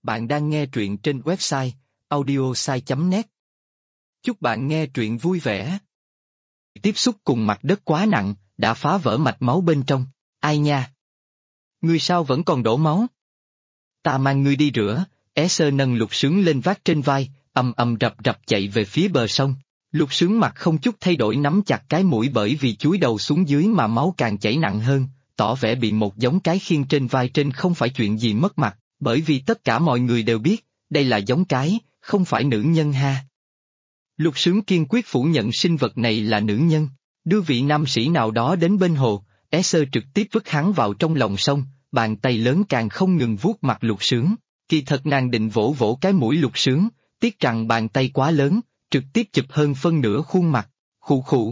Bạn đang nghe truyện trên website audiosai.net. Chúc bạn nghe truyện vui vẻ. Tiếp xúc cùng mặt đất quá nặng, đã phá vỡ mạch máu bên trong. Ai nha? Ngươi sao vẫn còn đổ máu? Ta mang ngươi đi rửa. Sơ nâng Lục Sướng lên vác trên vai, ầm ầm rập rập chạy về phía bờ sông. Lục Sướng mặt không chút thay đổi nắm chặt cái mũi, bởi vì chúi đầu xuống dưới mà máu càng chảy nặng hơn, tỏ vẻ bị một giống cái khiêng trên vai trên không phải chuyện gì mất mặt, bởi vì tất cả mọi người đều biết, đây là giống cái, không phải nữ nhân ha. Lục Sướng kiên quyết phủ nhận sinh vật này là nữ nhân, đưa vị nam sĩ nào đó đến bên hồ, Sơ trực tiếp vứt hắn vào trong lòng sông, bàn tay lớn càng không ngừng vuốt mặt Lục Sướng. Kỳ thật nàng định vỗ vỗ cái mũi Lục Sướng, tiếc rằng bàn tay quá lớn, trực tiếp chụp hơn phân nửa khuôn mặt. Khụ khụ.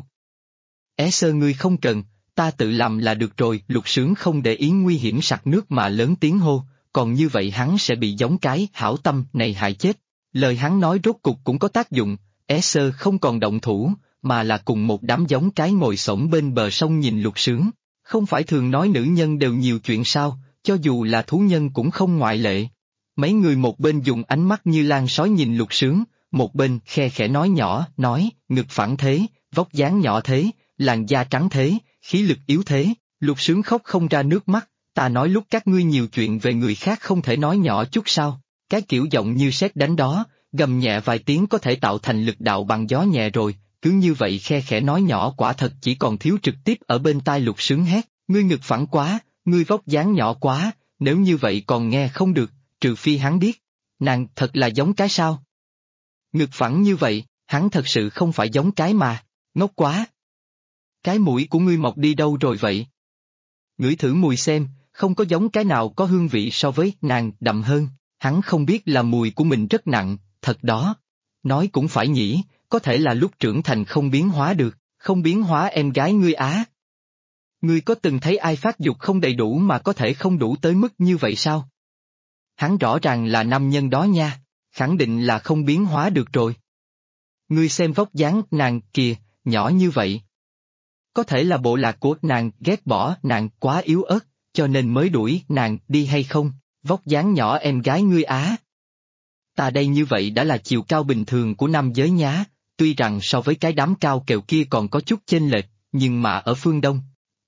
Sơ ngươi không cần, ta tự làm là được rồi. Lục Sướng không để ý nguy hiểm sặc nước mà lớn tiếng hô, còn như vậy hắn sẽ bị giống cái hảo tâm này hại chết. Lời hắn nói rốt cục cũng có tác dụng, Sơ không còn động thủ, mà là cùng một đám giống cái ngồi xổm bên bờ sông nhìn Lục Sướng. Không phải thường nói nữ nhân đều nhiều chuyện sao, cho dù là thú nhân cũng không ngoại lệ. Mấy người một bên dùng ánh mắt như lan sói nhìn Lục Sướng, một bên khe khẽ nói nhỏ, nói, ngực phẳng thế, vóc dáng nhỏ thế, làn da trắng thế, khí lực yếu thế. Lục Sướng khóc không ra nước mắt, ta nói lúc các ngươi nhiều chuyện về người khác không thể nói nhỏ chút sao, cái kiểu giọng như sét đánh đó, gầm nhẹ vài tiếng có thể tạo thành lực đạo bằng gió nhẹ rồi, cứ như vậy khe khẽ nói nhỏ quả thật chỉ còn thiếu trực tiếp ở bên tai Lục Sướng hét, ngươi ngực phẳng quá, ngươi vóc dáng nhỏ quá, nếu như vậy còn nghe không được, trừ phi hắn biết, nàng thật là giống cái sao? Ngực phẳng như vậy, hắn thật sự không phải giống cái mà, ngốc quá. Cái mũi của ngươi mọc đi đâu rồi vậy? Ngửi thử mùi xem, không có giống cái nào có hương vị so với nàng đậm hơn, hắn không biết là mùi của mình rất nặng, thật đó. Nói cũng phải nhỉ, có thể là lúc trưởng thành không biến hóa được, không biến hóa em gái ngươi á. Ngươi có từng thấy ai phát dục không đầy đủ mà có thể không đủ tới mức như vậy sao? Hắn rõ ràng là nam nhân đó nha, khẳng định là không biến hóa được rồi. Ngươi xem vóc dáng nàng kìa, nhỏ như vậy. Có thể là bộ lạc của nàng ghét bỏ nàng quá yếu ớt, cho nên mới đuổi nàng đi hay không, vóc dáng nhỏ em gái ngươi á. Ta đây như vậy đã là chiều cao bình thường của nam giới nhá, tuy rằng so với cái đám cao kèo kia còn có chút chênh lệch, nhưng mà ở phương Đông,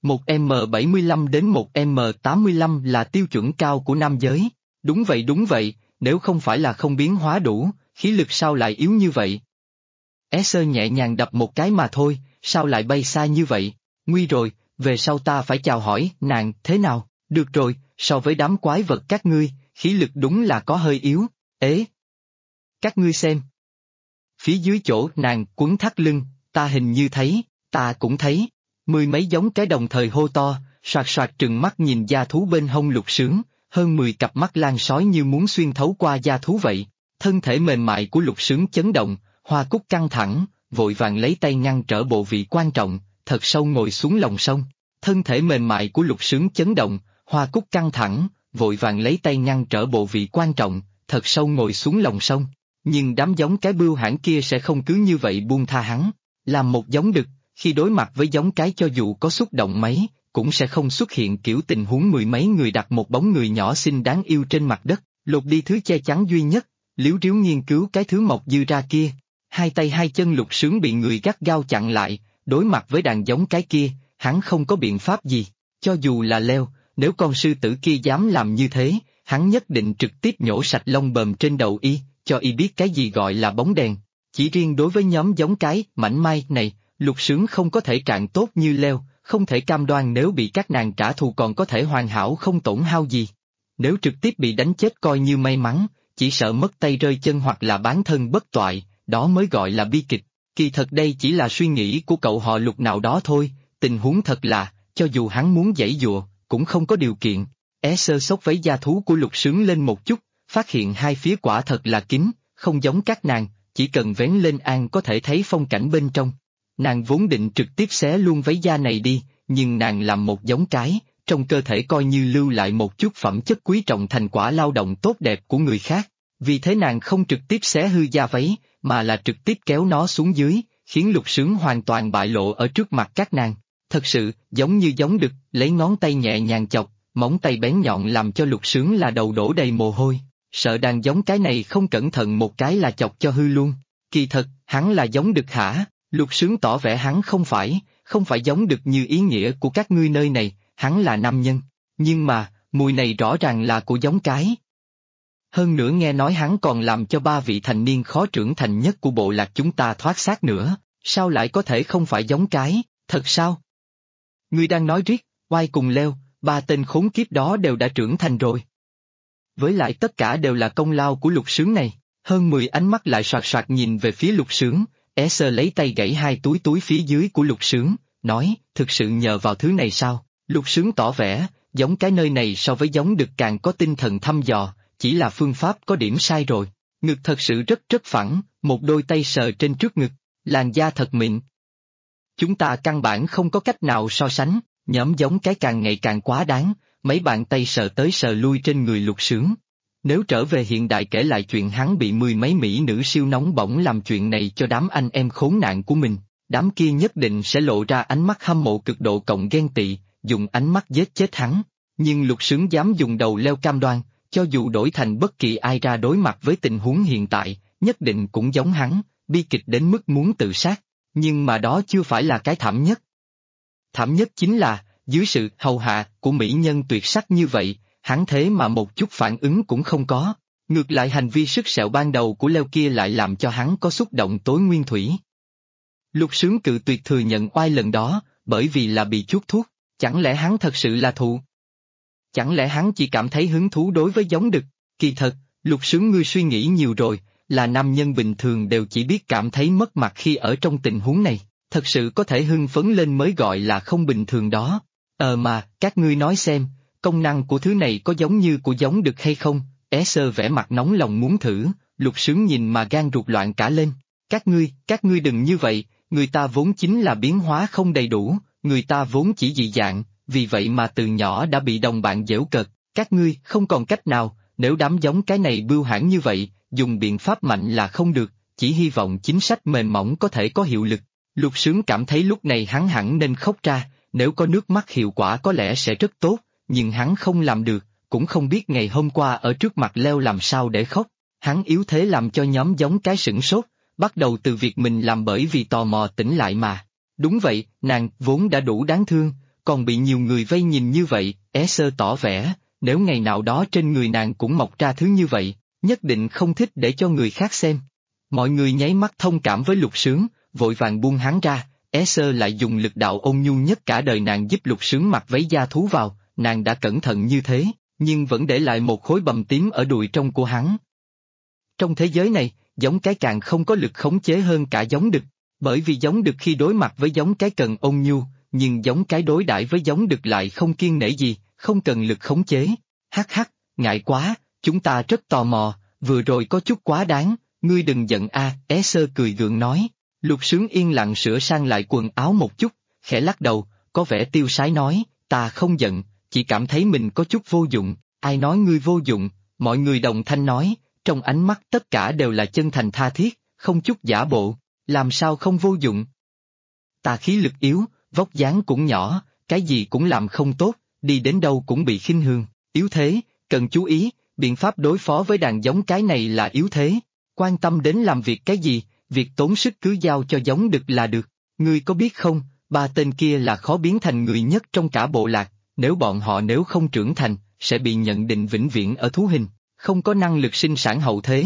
1m75 đến 1m85 là tiêu chuẩn cao của nam giới. Đúng vậy, nếu không phải là không biến hóa đủ, khí lực sao lại yếu như vậy? Sơ nhẹ nhàng đập một cái mà thôi, sao lại bay xa như vậy? Nguy rồi, về sau ta phải chào hỏi nàng thế nào? Được rồi, so với đám quái vật các ngươi, khí lực đúng là có hơi yếu. Ế! Các ngươi xem. Phía dưới chỗ nàng quấn thắt lưng, ta hình như thấy, ta cũng thấy. Mười mấy giống cái đồng thời hô to, soạt soạt trừng mắt nhìn da thú bên hông Lục Sướng, hơn 10 cặp mắt lan sói như muốn xuyên thấu qua da thú vậy. Thân thể mềm mại của Lục Sướng chấn động, Hoa Cúc căng thẳng, vội vàng lấy tay ngăn trở bộ vị quan trọng, thật sâu ngồi xuống lòng sông. Thân thể mềm mại của Lục Sướng chấn động, Hoa Cúc căng thẳng, vội vàng lấy tay ngăn trở bộ vị quan trọng, thật sâu ngồi xuống lòng sông. Nhưng đám giống cái bưu hãn kia sẽ không cứ như vậy buông tha hắn, làm một giống đực, khi đối mặt với giống cái cho dù có xúc động mấy, cũng sẽ không xuất hiện kiểu tình huống mười mấy người đặt một bóng người nhỏ xinh đáng yêu trên mặt đất, lột đi thứ che chắn duy nhất, liếu riếu nghiên cứu cái thứ mọc dư ra kia. Hai tay hai chân Lục Sướng bị người gắt gao chặn lại, đối mặt với đàn giống cái kia, hắn không có biện pháp gì, cho dù là leo, nếu con sư tử kia dám làm như thế, hắn nhất định trực tiếp nhổ sạch lông bờm trên đầu y, cho y biết cái gì gọi là bóng đèn. Chỉ riêng đối với nhóm giống cái mảnh mai này, Lục Sướng không có thể trạng tốt như leo, không thể cam đoan nếu bị các nàng trả thù còn có thể hoàn hảo không tổn hao gì. Nếu trực tiếp bị đánh chết coi như may mắn, chỉ sợ mất tay rơi chân hoặc là bán thân bất toại, đó mới gọi là bi kịch. Kỳ thật đây chỉ là suy nghĩ của cậu họ Lục nào đó thôi, tình huống thật là, cho dù hắn muốn giãy giụa, cũng không có điều kiện. Sơ xốc váy da thú của Lục Sướng lên một chút, phát hiện hai phía quả thật là kín, không giống các nàng, chỉ cần vén lên an có thể thấy phong cảnh bên trong. Nàng vốn định trực tiếp xé luôn váy da này đi, nhưng nàng làm một giống cái, trong cơ thể coi như lưu lại một chút phẩm chất quý trọng thành quả lao động tốt đẹp của người khác. Vì thế nàng không trực tiếp xé hư da váy, mà là trực tiếp kéo nó xuống dưới, khiến Lục Sướng hoàn toàn bại lộ ở trước mặt các nàng. Thật sự, giống như giống đực, lấy ngón tay nhẹ nhàng chọc, móng tay bén nhọn làm cho Lục Sướng là đầu đổ đầy mồ hôi. sợ đàn giống cái này không cẩn thận một cái là chọc cho hư luôn. Kỳ thật, hắn là giống đực hả? Lục Sướng tỏ vẻ hắn không phải giống đực như ý nghĩa của các ngươi nơi này, hắn là nam nhân. Nhưng mà, mùi này rõ ràng là của giống cái. Hơn nữa nghe nói hắn còn làm cho 3 vị thành niên khó trưởng thành nhất của bộ lạc chúng ta thoát xác nữa, sao lại có thể không phải giống cái, thật sao? Ngươi đang nói riết, oai cùng leo, 3 tên khốn kiếp đó đều đã trưởng thành rồi. Với lại tất cả đều là công lao của Lục Sướng này, hơn 10 ánh mắt lại soạt soạt nhìn về phía Lục Sướng, Sơ lấy tay gãy 2 túi phía dưới của Lục Sướng, nói, thực sự nhờ vào thứ này sao? Lục Sướng tỏ vẻ, giống cái nơi này so với giống đực càng có tinh thần thăm dò, chỉ là phương pháp có điểm sai rồi. Ngực thật sự rất phẳng, một đôi tay sờ trên trước ngực, làn da thật mịn. Chúng ta căn bản không có cách nào so sánh, nhóm giống cái càng ngày càng quá đáng, mấy bàn tay sờ tới sờ lui trên người Lục Sướng. Nếu trở về hiện đại kể lại chuyện hắn bị 10 mấy mỹ nữ siêu nóng bỏng làm chuyện này cho đám anh em khốn nạn của mình, đám kia nhất định sẽ lộ ra ánh mắt hâm mộ cực độ cộng ghen tị, dùng ánh mắt giết chết hắn. Nhưng Lục Sướng dám dùng đầu leo cam đoan, cho dù đổi thành bất kỳ ai ra đối mặt với tình huống hiện tại, nhất định cũng giống hắn, bi kịch đến mức muốn tự sát. Nhưng mà đó chưa phải là cái thảm nhất. Thảm nhất chính là, dưới sự hầu hạ của mỹ nhân tuyệt sắc như vậy, hắn thế mà một chút phản ứng cũng không có. Ngược lại hành vi sứt sẹo ban đầu của leo kia lại làm cho hắn có xúc động tối nguyên thủy. Lục Sướng cự tuyệt thừa nhận oai lần đó, bởi vì là bị chuốt thuốc, chẳng lẽ hắn thật sự là thụ? Chẳng lẽ hắn chỉ cảm thấy hứng thú đối với giống đực? Kỳ thật, Lục Sướng ngươi suy nghĩ nhiều rồi, là nam nhân bình thường đều chỉ biết cảm thấy mất mặt khi ở trong tình huống này, thật sự có thể hưng phấn lên mới gọi là không bình thường đó. Mà, các ngươi nói xem, công năng của thứ này có giống như của giống đực hay không? Sơ vẻ mặt nóng lòng muốn thử, Lục Sướng nhìn mà gan ruột loạn cả lên. Các ngươi đừng như vậy, người ta vốn chính là biến hóa không đầy đủ, người ta vốn chỉ dị dạng, vì vậy mà từ nhỏ đã bị đồng bạn giễu cợt, các ngươi không còn cách nào, nếu đám giống cái này bưu hãn như vậy, dùng biện pháp mạnh là không được, chỉ hy vọng chính sách mềm mỏng có thể có hiệu lực. Lục Sướng cảm thấy lúc này hắn hẳn nên khóc ra, nếu có nước mắt hiệu quả có lẽ sẽ rất tốt, nhưng hắn không làm được, cũng không biết ngày hôm qua ở trước mặt leo làm sao để khóc. Hắn yếu thế làm cho nhóm giống cái sửng sốt, bắt đầu từ việc mình làm bởi vì tò mò tỉnh lại mà. Đúng vậy, nàng vốn đã đủ đáng thương, còn bị nhiều người vây nhìn như vậy, Sơ tỏ vẻ, nếu ngày nào đó trên người nàng cũng mọc ra thứ như vậy, nhất định không thích để cho người khác xem. Mọi người nháy mắt thông cảm với Lục Sướng, vội vàng buông hắn ra, Sơ lại dùng lực đạo ôn nhu nhất cả đời nàng giúp Lục Sướng mặc váy da thú vào, nàng đã cẩn thận như thế, nhưng vẫn để lại một khối bầm tím ở đùi trong của hắn. Trong thế giới này, giống cái càng không có lực khống chế hơn cả giống đực, bởi vì giống đực khi đối mặt với giống cái cần ôn nhu, nhưng giống cái đối đãi với giống đực lại không kiêng nể gì, không cần lực khống chế. Hắc hắc, ngại quá, chúng ta rất tò mò, vừa rồi có chút quá đáng, ngươi đừng giận a. Sơ cười gượng nói. Lục Sướng yên lặng sửa sang lại quần áo một chút, khẽ lắc đầu, có vẻ tiêu sái nói, ta không giận, chỉ cảm thấy mình có chút vô dụng. Ai nói ngươi vô dụng? Mọi người đồng thanh nói, trong ánh mắt tất cả đều là chân thành tha thiết, không chút giả bộ, làm sao không vô dụng? Ta khí lực yếu, vóc dáng cũng nhỏ, cái gì cũng làm không tốt, đi đến đâu cũng bị khinh thường, yếu thế, cần chú ý, biện pháp đối phó với đàn giống cái này là yếu thế, quan tâm đến làm việc cái gì, việc tốn sức cứ giao cho giống đực là được. Ngươi có biết không, 3 tên kia là khó biến thành người nhất trong cả bộ lạc, nếu bọn họ nếu không trưởng thành, sẽ bị nhận định vĩnh viễn ở thú hình, không có năng lực sinh sản hậu thế.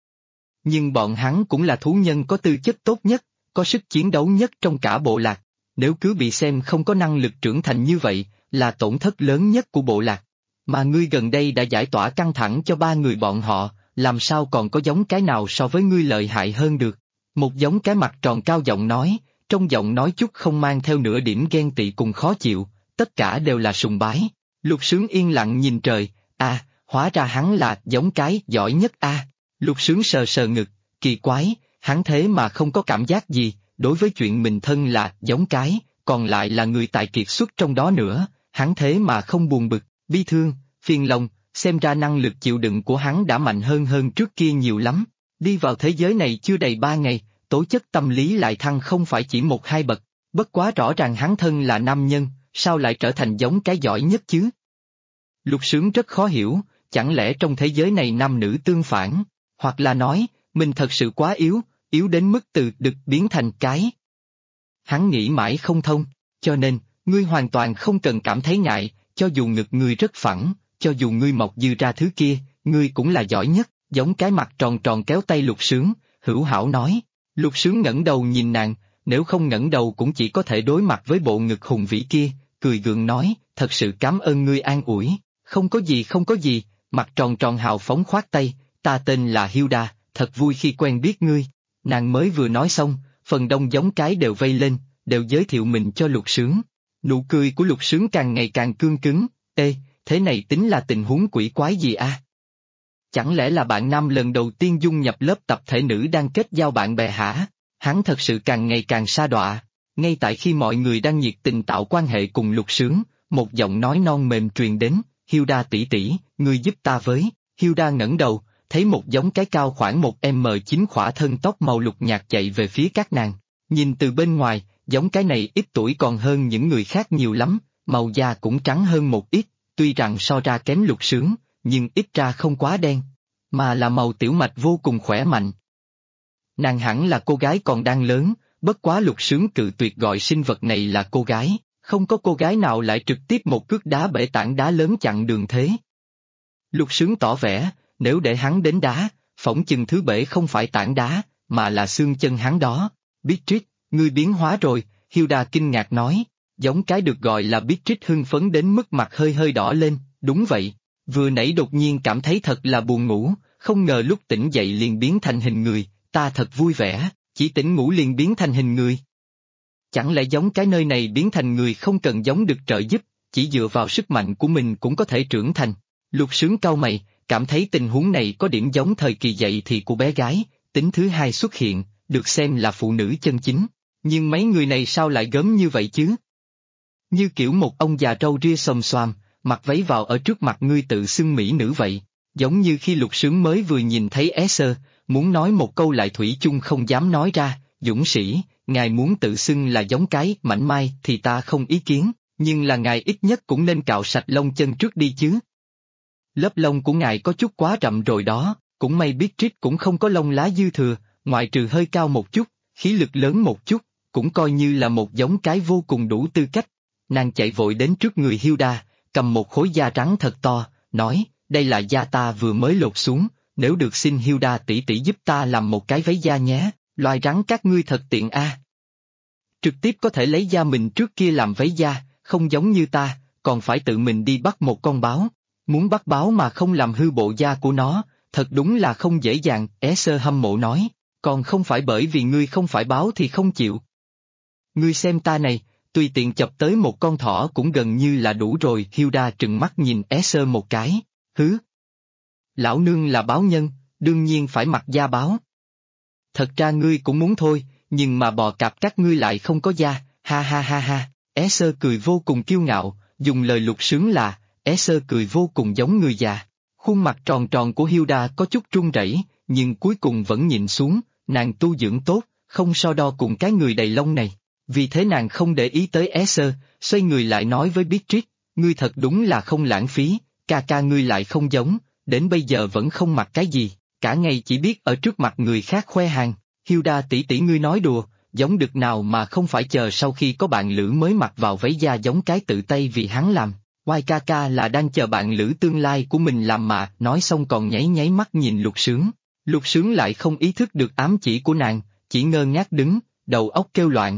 Nhưng bọn hắn cũng là thú nhân có tư chất tốt nhất, có sức chiến đấu nhất trong cả bộ lạc, nếu cứ bị xem không có năng lực trưởng thành như vậy, là tổn thất lớn nhất của bộ lạc. Mà ngươi gần đây đã giải tỏa căng thẳng cho 3 người bọn họ, làm sao còn có giống cái nào so với ngươi lợi hại hơn được? Một giống cái mặt tròn cao giọng nói, trong giọng nói chút không mang theo nửa điểm ghen tị cùng khó chịu, tất cả đều là sùng bái. Lục Sướng yên lặng nhìn trời, hóa ra hắn là giống cái giỏi nhất Lục Sướng sờ sờ ngực, kỳ quái, hắn thế mà không có cảm giác gì, đối với chuyện mình thân là giống cái, còn lại là người tài kiệt xuất trong đó nữa, hắn thế mà không buồn bực, bi thương, phiền lòng, xem ra năng lực chịu đựng của hắn đã mạnh hơn trước kia nhiều lắm. Đi vào thế giới này chưa đầy 3 ngày, tố chất tâm lý lại thăng không phải chỉ 1-2 bậc, bất quá rõ ràng hắn thân là nam nhân, sao lại trở thành giống cái giỏi nhất chứ? Lục Sướng rất khó hiểu, chẳng lẽ trong thế giới này nam nữ tương phản, hoặc là nói, mình thật sự quá yếu, yếu đến mức từ đực biến thành cái. Hắn nghĩ mãi không thông, cho nên, ngươi hoàn toàn không cần cảm thấy ngại, cho dù ngực ngươi rất phẳng, cho dù ngươi mọc dư ra thứ kia, ngươi cũng là giỏi nhất, giống cái mặt tròn tròn kéo tay Lục Sướng, hữu hảo nói. Lục Sướng ngẩng đầu nhìn nàng, nếu không ngẩng đầu cũng chỉ có thể đối mặt với bộ ngực hùng vĩ kia, cười gượng nói, thật sự cảm ơn ngươi an ủi, không có gì không có gì, mặt tròn tròn hào phóng khoát tay, ta tên là Hilda, thật vui khi quen biết ngươi. Nàng mới vừa nói xong, phần đông giống cái đều vây lên, đều giới thiệu mình cho Lục Sướng. Nụ cười của Lục Sướng càng ngày càng cương cứng, ê, thế này tính là tình huống quỷ quái gì a? Chẳng lẽ là bạn nam lần đầu tiên dung nhập lớp tập thể nữ đang kết giao bạn bè hả? Hắn thật sự càng ngày càng sa đọa. Ngay tại khi mọi người đang nhiệt tình tạo quan hệ cùng Lục Sướng, một giọng nói non mềm truyền đến, Hilda tỷ tỷ, ngươi giúp ta với. Hilda ngẩng đầu, thấy một giống cái cao khoảng 1m9 khỏa thân tóc màu lục nhạt chạy về phía các nàng. Nhìn từ bên ngoài, giống cái này ít tuổi còn hơn những người khác nhiều lắm, màu da cũng trắng hơn một ít, tuy rằng so ra kém Lục Sướng, nhưng ít ra không quá đen, mà là màu tiểu mạch vô cùng khỏe mạnh. Nàng hẳn là cô gái còn đang lớn, bất quá Lục Sướng cự tuyệt gọi sinh vật này là cô gái, không có cô gái nào lại trực tiếp một cước đá bể tảng đá lớn chặn đường thế. Lục Sướng tỏ vẻ, nếu để hắn đến đá, phỏng chừng thứ bể không phải tảng đá, mà là xương chân hắn đó. Beatrice, ngươi biến hóa rồi, Hilda kinh ngạc nói, giống cái được gọi là Beatrice hưng phấn đến mức mặt hơi hơi đỏ lên, đúng vậy, vừa nãy đột nhiên cảm thấy thật là buồn ngủ, không ngờ lúc tỉnh dậy liền biến thành hình người, ta thật vui vẻ, chỉ tỉnh ngủ liền biến thành hình người. Chẳng lẽ giống cái nơi này biến thành người không cần giống được trợ giúp, chỉ dựa vào sức mạnh của mình cũng có thể trưởng thành. Lục Sướng cau mày, cảm thấy tình huống này có điểm giống thời kỳ dậy thì của bé gái, tính thứ hai xuất hiện, được xem là phụ nữ chân chính. Nhưng mấy người này sao lại gớm như vậy chứ? Như kiểu một ông già râu ria xồm xoàm, mặc váy vào ở trước mặt ngươi tự xưng mỹ nữ vậy. Giống như khi Lục Sướng mới vừa nhìn thấy Esther, muốn nói một câu lại thủy chung không dám nói ra, dũng sĩ, ngài muốn tự xưng là giống cái mảnh mai thì ta không ý kiến, nhưng là ngài ít nhất cũng nên cạo sạch lông chân trước đi chứ. Lớp lông của ngài có chút quá rậm rồi đó, cũng may Beatrice cũng không có lông lá dư thừa, ngoại trừ hơi cao một chút, khí lực lớn một chút, cũng coi như là một giống cái vô cùng đủ tư cách. Nàng chạy vội đến trước người Hilda, cầm một khối da trắng thật to, nói, đây là da ta vừa mới lột xuống, nếu được xin Hilda tỷ tỷ giúp ta làm một cái váy da nhé, loài rắn các ngươi thật tiện a. Trực tiếp có thể lấy da mình trước kia làm váy da, không giống như ta, còn phải tự mình đi bắt một con báo. Muốn bắt báo mà không làm hư bộ da của nó, thật đúng là không dễ dàng, Esther hâm mộ nói, còn không phải bởi vì ngươi không phải báo thì không chịu. Ngươi xem ta này, tùy tiện chọc tới một con thỏ cũng gần như là đủ rồi, Hilda trừng mắt nhìn Esther một cái, hứ. Lão nương là báo nhân, đương nhiên phải mặc da báo. Thật ra ngươi cũng muốn thôi, nhưng mà bò cạp các ngươi lại không có da, ha ha ha ha, Esther cười vô cùng kiêu ngạo, dùng lời Lục Sướng là, Esther cười vô cùng giống người già. Khuôn mặt tròn tròn của Hilda có chút run rẩy, nhưng cuối cùng vẫn nhìn xuống, nàng tu dưỡng tốt, không so đo cùng cái người đầy lông này. Vì thế nàng không để ý tới Esther, xoay người lại nói với Beatrice, ngươi thật đúng là không lãng phí, ca ca ngươi lại không giống, đến bây giờ vẫn không mặc cái gì, cả ngày chỉ biết ở trước mặt người khác khoe hàng. Hilda tỷ tỷ ngươi nói đùa, giống được nào mà không phải chờ sau khi có bạn lữ mới mặc vào váy da giống cái tự tay vì hắn làm. Oai ca ca là đang chờ bạn lữ tương lai của mình làm mà, nói xong còn nháy nháy mắt nhìn Lục Sướng. Lục Sướng lại không ý thức được ám chỉ của nàng, chỉ ngơ ngác đứng, đầu óc kêu loạn.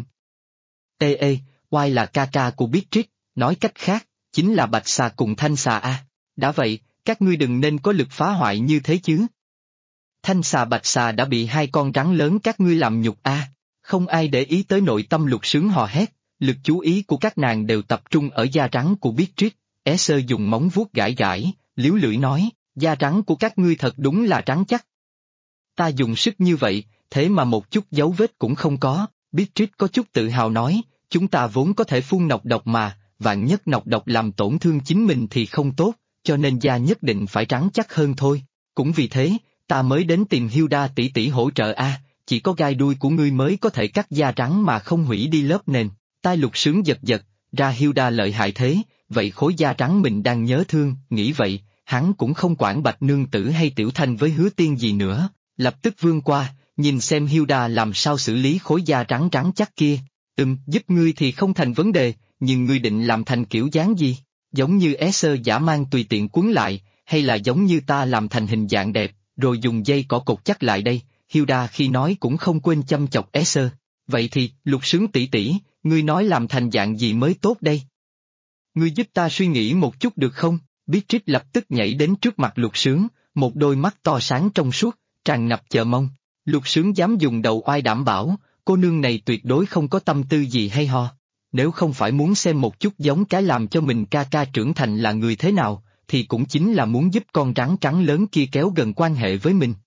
Ê, Oai là ca ca của Beatrice, nói cách khác, chính là Bạch Xà cùng Thanh Xà a. Đã vậy, các ngươi đừng nên có lực phá hoại như thế chứ. Thanh Xà Bạch Xà đã bị hai con rắn lớn các ngươi làm nhục a. Không ai để ý tới nội tâm Lục Sướng hò hét. Lực chú ý của các nàng đều tập trung ở da rắn của Beatrice. Esther dùng móng vuốt gãi gãi, liếu lưỡi nói, da rắn của các ngươi thật đúng là rắn chắc. Ta dùng sức như vậy, thế mà một chút dấu vết cũng không có. Beatrice có chút tự hào nói, chúng ta vốn có thể phun nọc độc mà, vạn nhất nọc độc làm tổn thương chính mình thì không tốt, cho nên da nhất định phải rắn chắc hơn thôi. Cũng vì thế, ta mới đến tìm Hilda tỷ tỷ hỗ trợ a. Chỉ có gai đuôi của ngươi mới có thể cắt da rắn mà không hủy đi lớp nền. Tai Lục Sướng giật giật, ra Hilda lợi hại thế, vậy khối da trắng mình đang nhớ thương, nghĩ vậy, hắn cũng không quản Bạch nương tử hay Tiểu Thanh với Hứa Tiên gì nữa, lập tức vươn qua, nhìn xem Hilda làm sao xử lý khối da rắn rắn chắc kia. Giúp ngươi thì không thành vấn đề, nhưng ngươi định làm thành kiểu dáng gì? Giống như Esser giả mang tùy tiện cuốn lại, hay là giống như ta làm thành hình dạng đẹp, rồi dùng dây cỏ cột chắc lại đây? Hilda khi nói cũng không quên châm chọc Esser. Vậy thì, Lục Sướng tỷ tỷ, ngươi nói làm thành dạng gì mới tốt đây? Ngươi giúp ta suy nghĩ một chút được không? Beatrix lập tức nhảy đến trước mặt Lục Sướng, một đôi mắt to sáng trong suốt, tràn ngập chờ mong. Lục Sướng dám dùng đầu oai đảm bảo, cô nương này tuyệt đối không có tâm tư gì hay ho. Nếu không phải muốn xem một chút giống cái làm cho mình ca ca trưởng thành là người thế nào, thì cũng chính là muốn giúp con rắn trắng lớn kia kéo gần quan hệ với mình.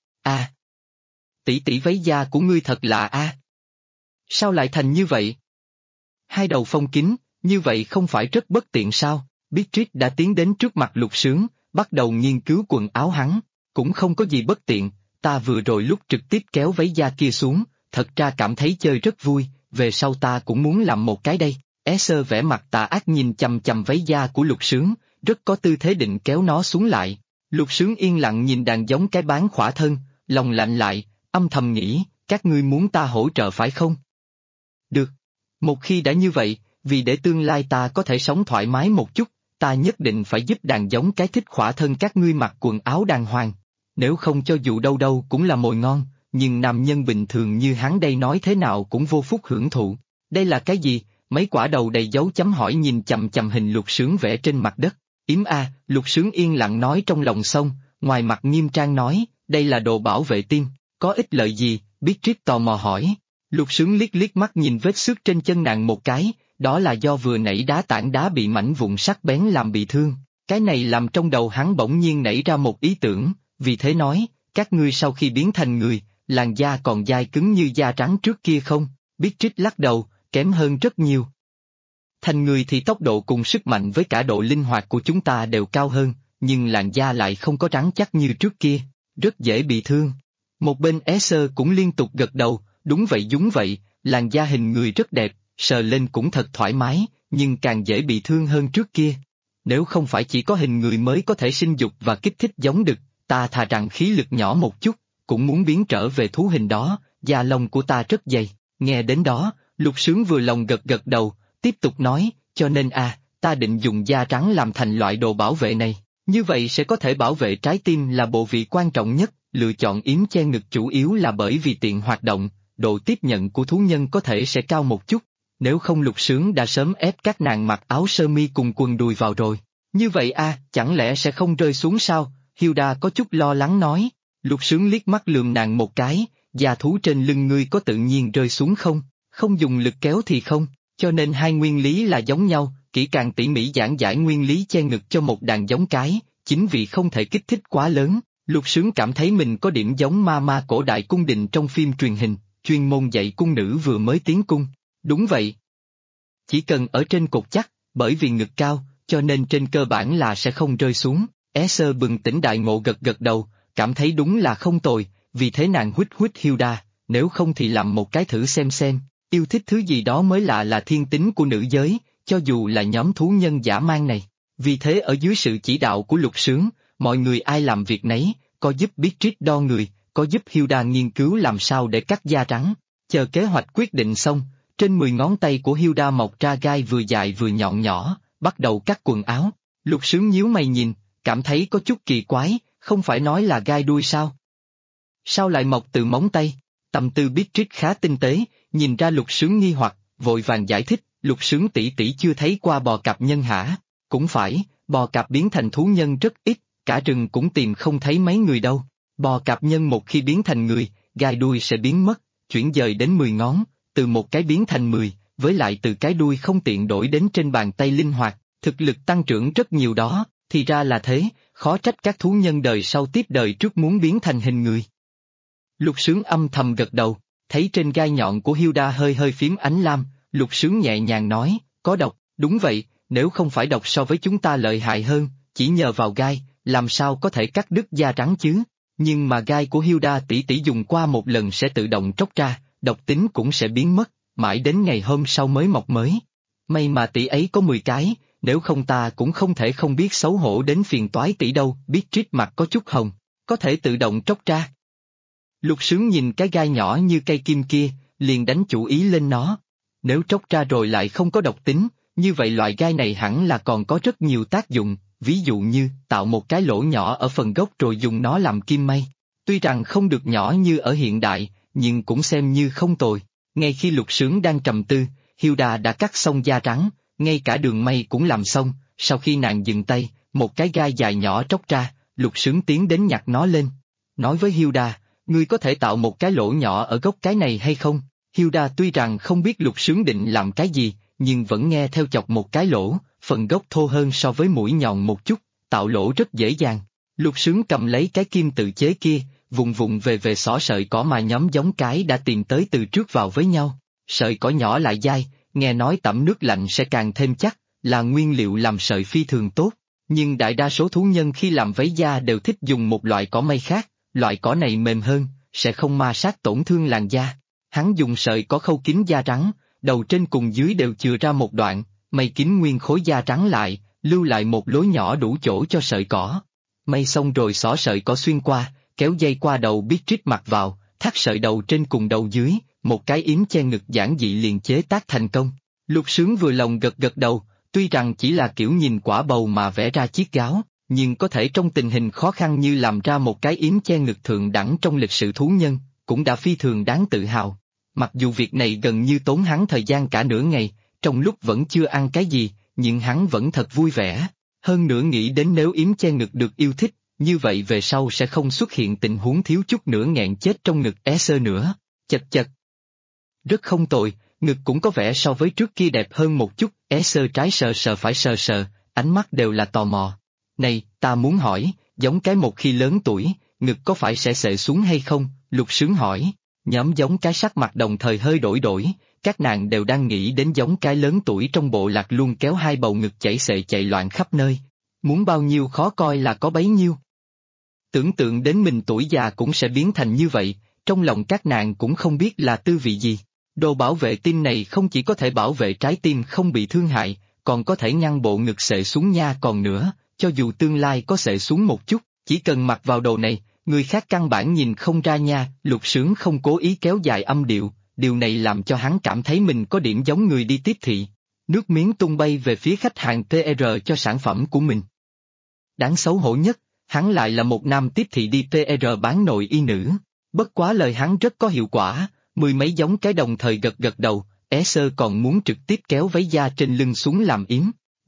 Tỷ tỷ váy da của ngươi thật lạ. Sao lại thành như vậy? Hai đầu phong kín, như vậy không phải rất bất tiện sao? Beatrix đã tiến đến trước mặt Lục Sướng, bắt đầu nghiên cứu quần áo hắn. Cũng không có gì bất tiện, ta vừa rồi lúc trực tiếp kéo váy da kia xuống, thật ra cảm thấy chơi rất vui, về sau ta cũng muốn làm một cái đây. Esser vẻ mặt tà ác nhìn chằm chằm váy da của Lục Sướng, rất có tư thế định kéo nó xuống lại. Lục Sướng yên lặng nhìn đàn giống cái bán khỏa thân, lòng lạnh lại, âm thầm nghĩ, các ngươi muốn ta hỗ trợ phải không? Được. Một khi đã như vậy, vì để tương lai ta có thể sống thoải mái một chút, ta nhất định phải giúp đàn giống cái thích khỏa thân các ngươi mặc quần áo đàng hoàng. Nếu không cho dù đâu đâu cũng là mồi ngon, nhưng nam nhân bình thường như hắn đây nói thế nào cũng vô phúc hưởng thụ. Đây là cái gì? Mấy quả đầu đầy dấu chấm hỏi nhìn chằm chằm hình Lục Sướng vẽ trên mặt đất. Lục Sướng yên lặng nói trong lòng xong, ngoài mặt nghiêm trang nói, đây là đồ bảo vệ tim, có ích lợi gì? Beatrix tò mò hỏi. Lục Sướng liếc liếc mắt nhìn vết xước trên chân nàng một cái, đó là do vừa nãy đá tảng đá bị mảnh vụn sắc bén làm bị thương. Cái này làm trong đầu hắn bỗng nhiên nảy ra một ý tưởng, vì thế nói, các ngươi sau khi biến thành người, làn da còn dai cứng như da trắng trước kia không? Beatrix lắc đầu, kém hơn rất nhiều. Thành người thì tốc độ cùng sức mạnh với cả độ linh hoạt của chúng ta đều cao hơn, nhưng làn da lại không có rắn chắc như trước kia, rất dễ bị thương. Một bên Esser cũng liên tục gật đầu, đúng vậy, làn da hình người rất đẹp, sờ lên cũng thật thoải mái, nhưng càng dễ bị thương hơn trước kia. Nếu không phải chỉ có hình người mới có thể sinh dục và kích thích giống đực, ta thà rằng khí lực nhỏ một chút, cũng muốn biến trở về thú hình đó, da lông của ta rất dày. Nghe đến đó, Lục Sướng vừa lòng gật gật đầu, tiếp tục nói, cho nên ta định dùng da rắn làm thành loại đồ bảo vệ này, như vậy sẽ có thể bảo vệ trái tim là bộ vị quan trọng nhất, lựa chọn yếm che ngực chủ yếu là bởi vì tiện hoạt động, độ tiếp nhận của thú nhân có thể sẽ cao một chút, nếu không Lục Sướng đã sớm ép các nàng mặc áo sơ mi cùng quần đùi vào rồi. Như vậy chẳng lẽ sẽ không rơi xuống sao? Hilda có chút lo lắng nói. Lục Sướng liếc mắt lườm nàng một cái, da thú trên lưng ngươi có tự nhiên rơi xuống không? Không dùng lực kéo thì không, cho nên hai nguyên lý là giống nhau, kỹ càng tỉ mỉ giảng giải nguyên lý che ngực cho một đàn giống cái, chính vì không thể kích thích quá lớn. Lục Sướng cảm thấy mình có điểm giống ma cổ đại cung đình trong phim truyền hình, chuyên môn dạy cung nữ vừa mới tiến cung. Đúng vậy. Chỉ cần ở trên cột chắc, bởi vì ngực cao, cho nên trên cơ bản là sẽ không rơi xuống. Esser bừng tỉnh đại ngộ gật gật đầu, cảm thấy đúng là không tồi, vì thế nàng huýt Hilda, nếu không thì làm một cái thử xem, yêu thích thứ gì đó mới là thiên tính của nữ giới, cho dù là nhóm thú nhân dã man này. Vì thế ở dưới sự chỉ đạo của Lục Sướng, mọi người ai làm việc nấy, có giúp Beatrix đo người, có giúp Hilda nghiên cứu làm sao để cắt da trắng. Chờ kế hoạch quyết định xong, trên 10 ngón tay của Hilda mọc ra gai vừa dài vừa nhọn nhỏ, bắt đầu cắt quần áo. Lục Sướng nhíu mày nhìn, cảm thấy có chút kỳ quái, không phải nói là gai đuôi sao? Sao lại mọc từ móng tay? Tâm tư Beatrix khá tinh tế, nhìn ra Lục Sướng nghi hoặc, vội vàng giải thích, Lục Sướng tỷ tỷ chưa thấy qua bò cạp nhân hả? Cũng phải, bò cạp biến thành thú nhân rất ít, cả rừng cũng tìm không thấy mấy người đâu. Bò cạp nhân một khi biến thành người, gai đuôi sẽ biến mất, chuyển dời đến 10 ngón, từ một cái biến thành 10, với lại từ cái đuôi không tiện đổi đến trên bàn tay linh hoạt, thực lực tăng trưởng rất nhiều đó, thì ra là thế, khó trách các thú nhân đời sau tiếp đời trước muốn biến thành hình người. Lục Sướng âm thầm gật đầu, thấy trên gai nhọn của Hilda hơi phím ánh lam, Lục Sướng nhẹ nhàng nói, có độc, đúng vậy, nếu không phải độc so với chúng ta lợi hại hơn, chỉ nhờ vào gai, làm sao có thể cắt đứt da trắng chứ? Nhưng mà gai của Hilda tỷ tỷ dùng qua một lần sẽ tự động tróc ra, độc tính cũng sẽ biến mất, mãi đến ngày hôm sau mới mọc mới. May mà tỷ ấy có 10 cái, nếu không ta cũng không thể không biết xấu hổ đến phiền toái tỷ đâu. Beatrice mặt có chút hồng, có thể tự động tróc ra. Lục Sướng nhìn cái gai nhỏ như cây kim kia, liền đánh chủ ý lên nó. Nếu tróc ra rồi lại không có độc tính, như vậy loại gai này hẳn là còn có rất nhiều tác dụng, ví dụ như tạo một cái lỗ nhỏ ở phần gốc rồi dùng nó làm kim may. Tuy rằng không được nhỏ như ở hiện đại, nhưng cũng xem như không tồi. Ngay khi Lục Sướng đang trầm tư, Hilda đã cắt xong da trắng, ngay cả đường may cũng làm xong. Sau khi nàng dừng tay, một cái gai dài nhỏ tróc ra, Lục Sướng tiến đến nhặt nó lên. Nói với Hilda, ngươi có thể tạo một cái lỗ nhỏ ở gốc cái này hay không? Hilda tuy rằng không biết Lục Sướng định làm cái gì, nhưng vẫn nghe theo chọc một cái lỗ, phần gốc thô hơn so với mũi nhọn một chút, tạo lỗ rất dễ dàng. Lục Sướng cầm lấy cái kim tự chế kia, vùng vùng về xỏ sợi cỏ mà nhóm giống cái đã tìm tới từ trước vào với nhau. Sợi cỏ nhỏ lại dai, nghe nói tẩm nước lạnh sẽ càng thêm chắc, là nguyên liệu làm sợi phi thường tốt. Nhưng đại đa số thú nhân khi làm váy da đều thích dùng một loại cỏ mây khác, loại cỏ này mềm hơn, sẽ không ma sát tổn thương làn da. Hắn dùng sợi cỏ khâu kín da trắng, đầu trên cùng dưới đều chừa ra một đoạn, may kín nguyên khối da trắng lại, lưu lại một lối nhỏ đủ chỗ cho sợi cỏ. May xong rồi xỏ sợi cỏ xuyên qua, kéo dây qua đầu Beatrice mặc vào, thắt sợi đầu trên cùng đầu dưới, một cái yếm che ngực giản dị liền chế tác thành công. Lục Sướng vừa lòng gật gật đầu, tuy rằng chỉ là kiểu nhìn quả bầu mà vẽ ra chiếc gáo, nhưng có thể trong tình hình khó khăn như làm ra một cái yếm che ngực thượng đẳng trong lịch sử thú nhân, cũng đã phi thường đáng tự hào. Mặc dù việc này gần như tốn hắn thời gian cả nửa ngày, trong lúc vẫn chưa ăn cái gì, nhưng hắn vẫn thật vui vẻ. Hơn nữa nghĩ đến nếu yếm che ngực được yêu thích, như vậy về sau sẽ không xuất hiện tình huống thiếu chút nữa nghẹn chết trong ngực Esther nữa. Chật chật. Rất không tồi, ngực cũng có vẻ so với trước kia đẹp hơn một chút. Esther trái sờ sờ phải sờ sờ, ánh mắt đều là tò mò. Này, ta muốn hỏi, giống cái một khi lớn tuổi, ngực có phải sẽ xệ xuống hay không? Lục Sướng hỏi. Nhóm giống cái sắc mặt đồng thời hơi đổi, các nàng đều đang nghĩ đến giống cái lớn tuổi trong bộ lạc luôn kéo hai bầu ngực chảy xệ chạy loạn khắp nơi. Muốn bao nhiêu khó coi là có bấy nhiêu. Tưởng tượng đến mình tuổi già cũng sẽ biến thành như vậy, trong lòng các nàng cũng không biết là tư vị gì. Đồ bảo vệ tim này không chỉ có thể bảo vệ trái tim không bị thương hại, còn có thể ngăn bộ ngực xệ xuống nha. Còn nữa, cho dù tương lai có xệ xuống một chút, chỉ cần mặc vào đồ này, người khác căn bản nhìn không ra nha. Lục Sướng không cố ý kéo dài âm điệu, điều này làm cho hắn cảm thấy mình có điểm giống người đi tiếp thị. Nước miếng tung bay về phía khách hàng PR cho sản phẩm của mình. Đáng xấu hổ nhất, hắn lại là một nam tiếp thị đi PR bán nội y nữ. Bất quá lời hắn rất có hiệu quả, mười mấy giống cái đồng thời gật gật đầu. Esther còn muốn trực tiếp kéo váy da trên lưng xuống làm yếm.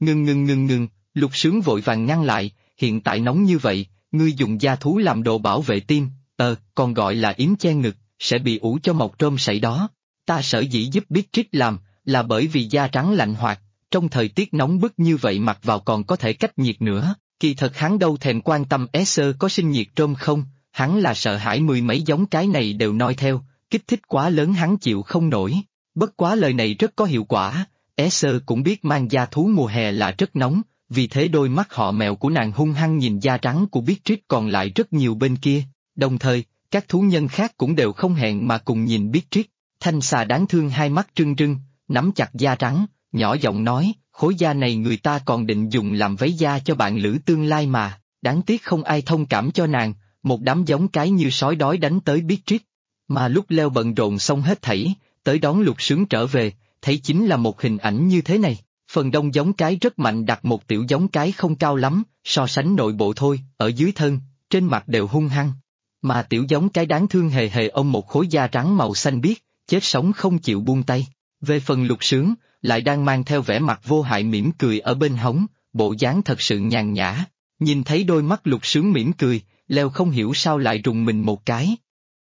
Ngừng, Lục Sướng vội vàng ngăn lại, hiện tại nóng như vậy, ngươi dùng da thú làm đồ bảo vệ tim, còn gọi là yếm che ngực, sẽ bị ủ cho mọc rơm sậy đó. Ta sở dĩ giúp Beatrice làm, là bởi vì da trắng lạnh hoạt, trong thời tiết nóng bức như vậy mặc vào còn có thể cách nhiệt nữa. Kỳ thật hắn đâu thèm quan tâm Esther có sinh nhiệt rơm không, hắn là sợ hãi mười mấy giống cái này đều noi theo, kích thích quá lớn hắn chịu không nổi. Bất quá lời này rất có hiệu quả, Esther cũng biết mang da thú mùa hè là rất nóng, vì thế đôi mắt họ mèo của nàng hung hăng nhìn da trắng của Beatrice còn lại rất nhiều bên kia, đồng thời, các thú nhân khác cũng đều không hẹn mà cùng nhìn Beatrice. Thanh xà đáng thương hai mắt trưng trưng, nắm chặt da trắng, nhỏ giọng nói, khối da này người ta còn định dùng làm váy da cho bạn lữ tương lai mà, đáng tiếc không ai thông cảm cho nàng. Một đám giống cái như sói đói đánh tới Beatrice. Mà lúc Leo bận rộn xong hết thảy, tới đón Lục Sướng trở về, thấy chính là một hình ảnh như thế này. Phần đông giống cái rất mạnh đặt một tiểu giống cái không cao lắm, so sánh nội bộ thôi, ở dưới thân, trên mặt đều hung hăng. Mà tiểu giống cái đáng thương hề hề ôm một khối da trắng màu xanh biếc, chết sống không chịu buông tay. Về phần Lục Sướng, lại đang mang theo vẻ mặt vô hại mỉm cười ở bên hông, bộ dáng thật sự nhàn nhã. Nhìn thấy đôi mắt Lục Sướng mỉm cười, Leo không hiểu sao lại rùng mình một cái.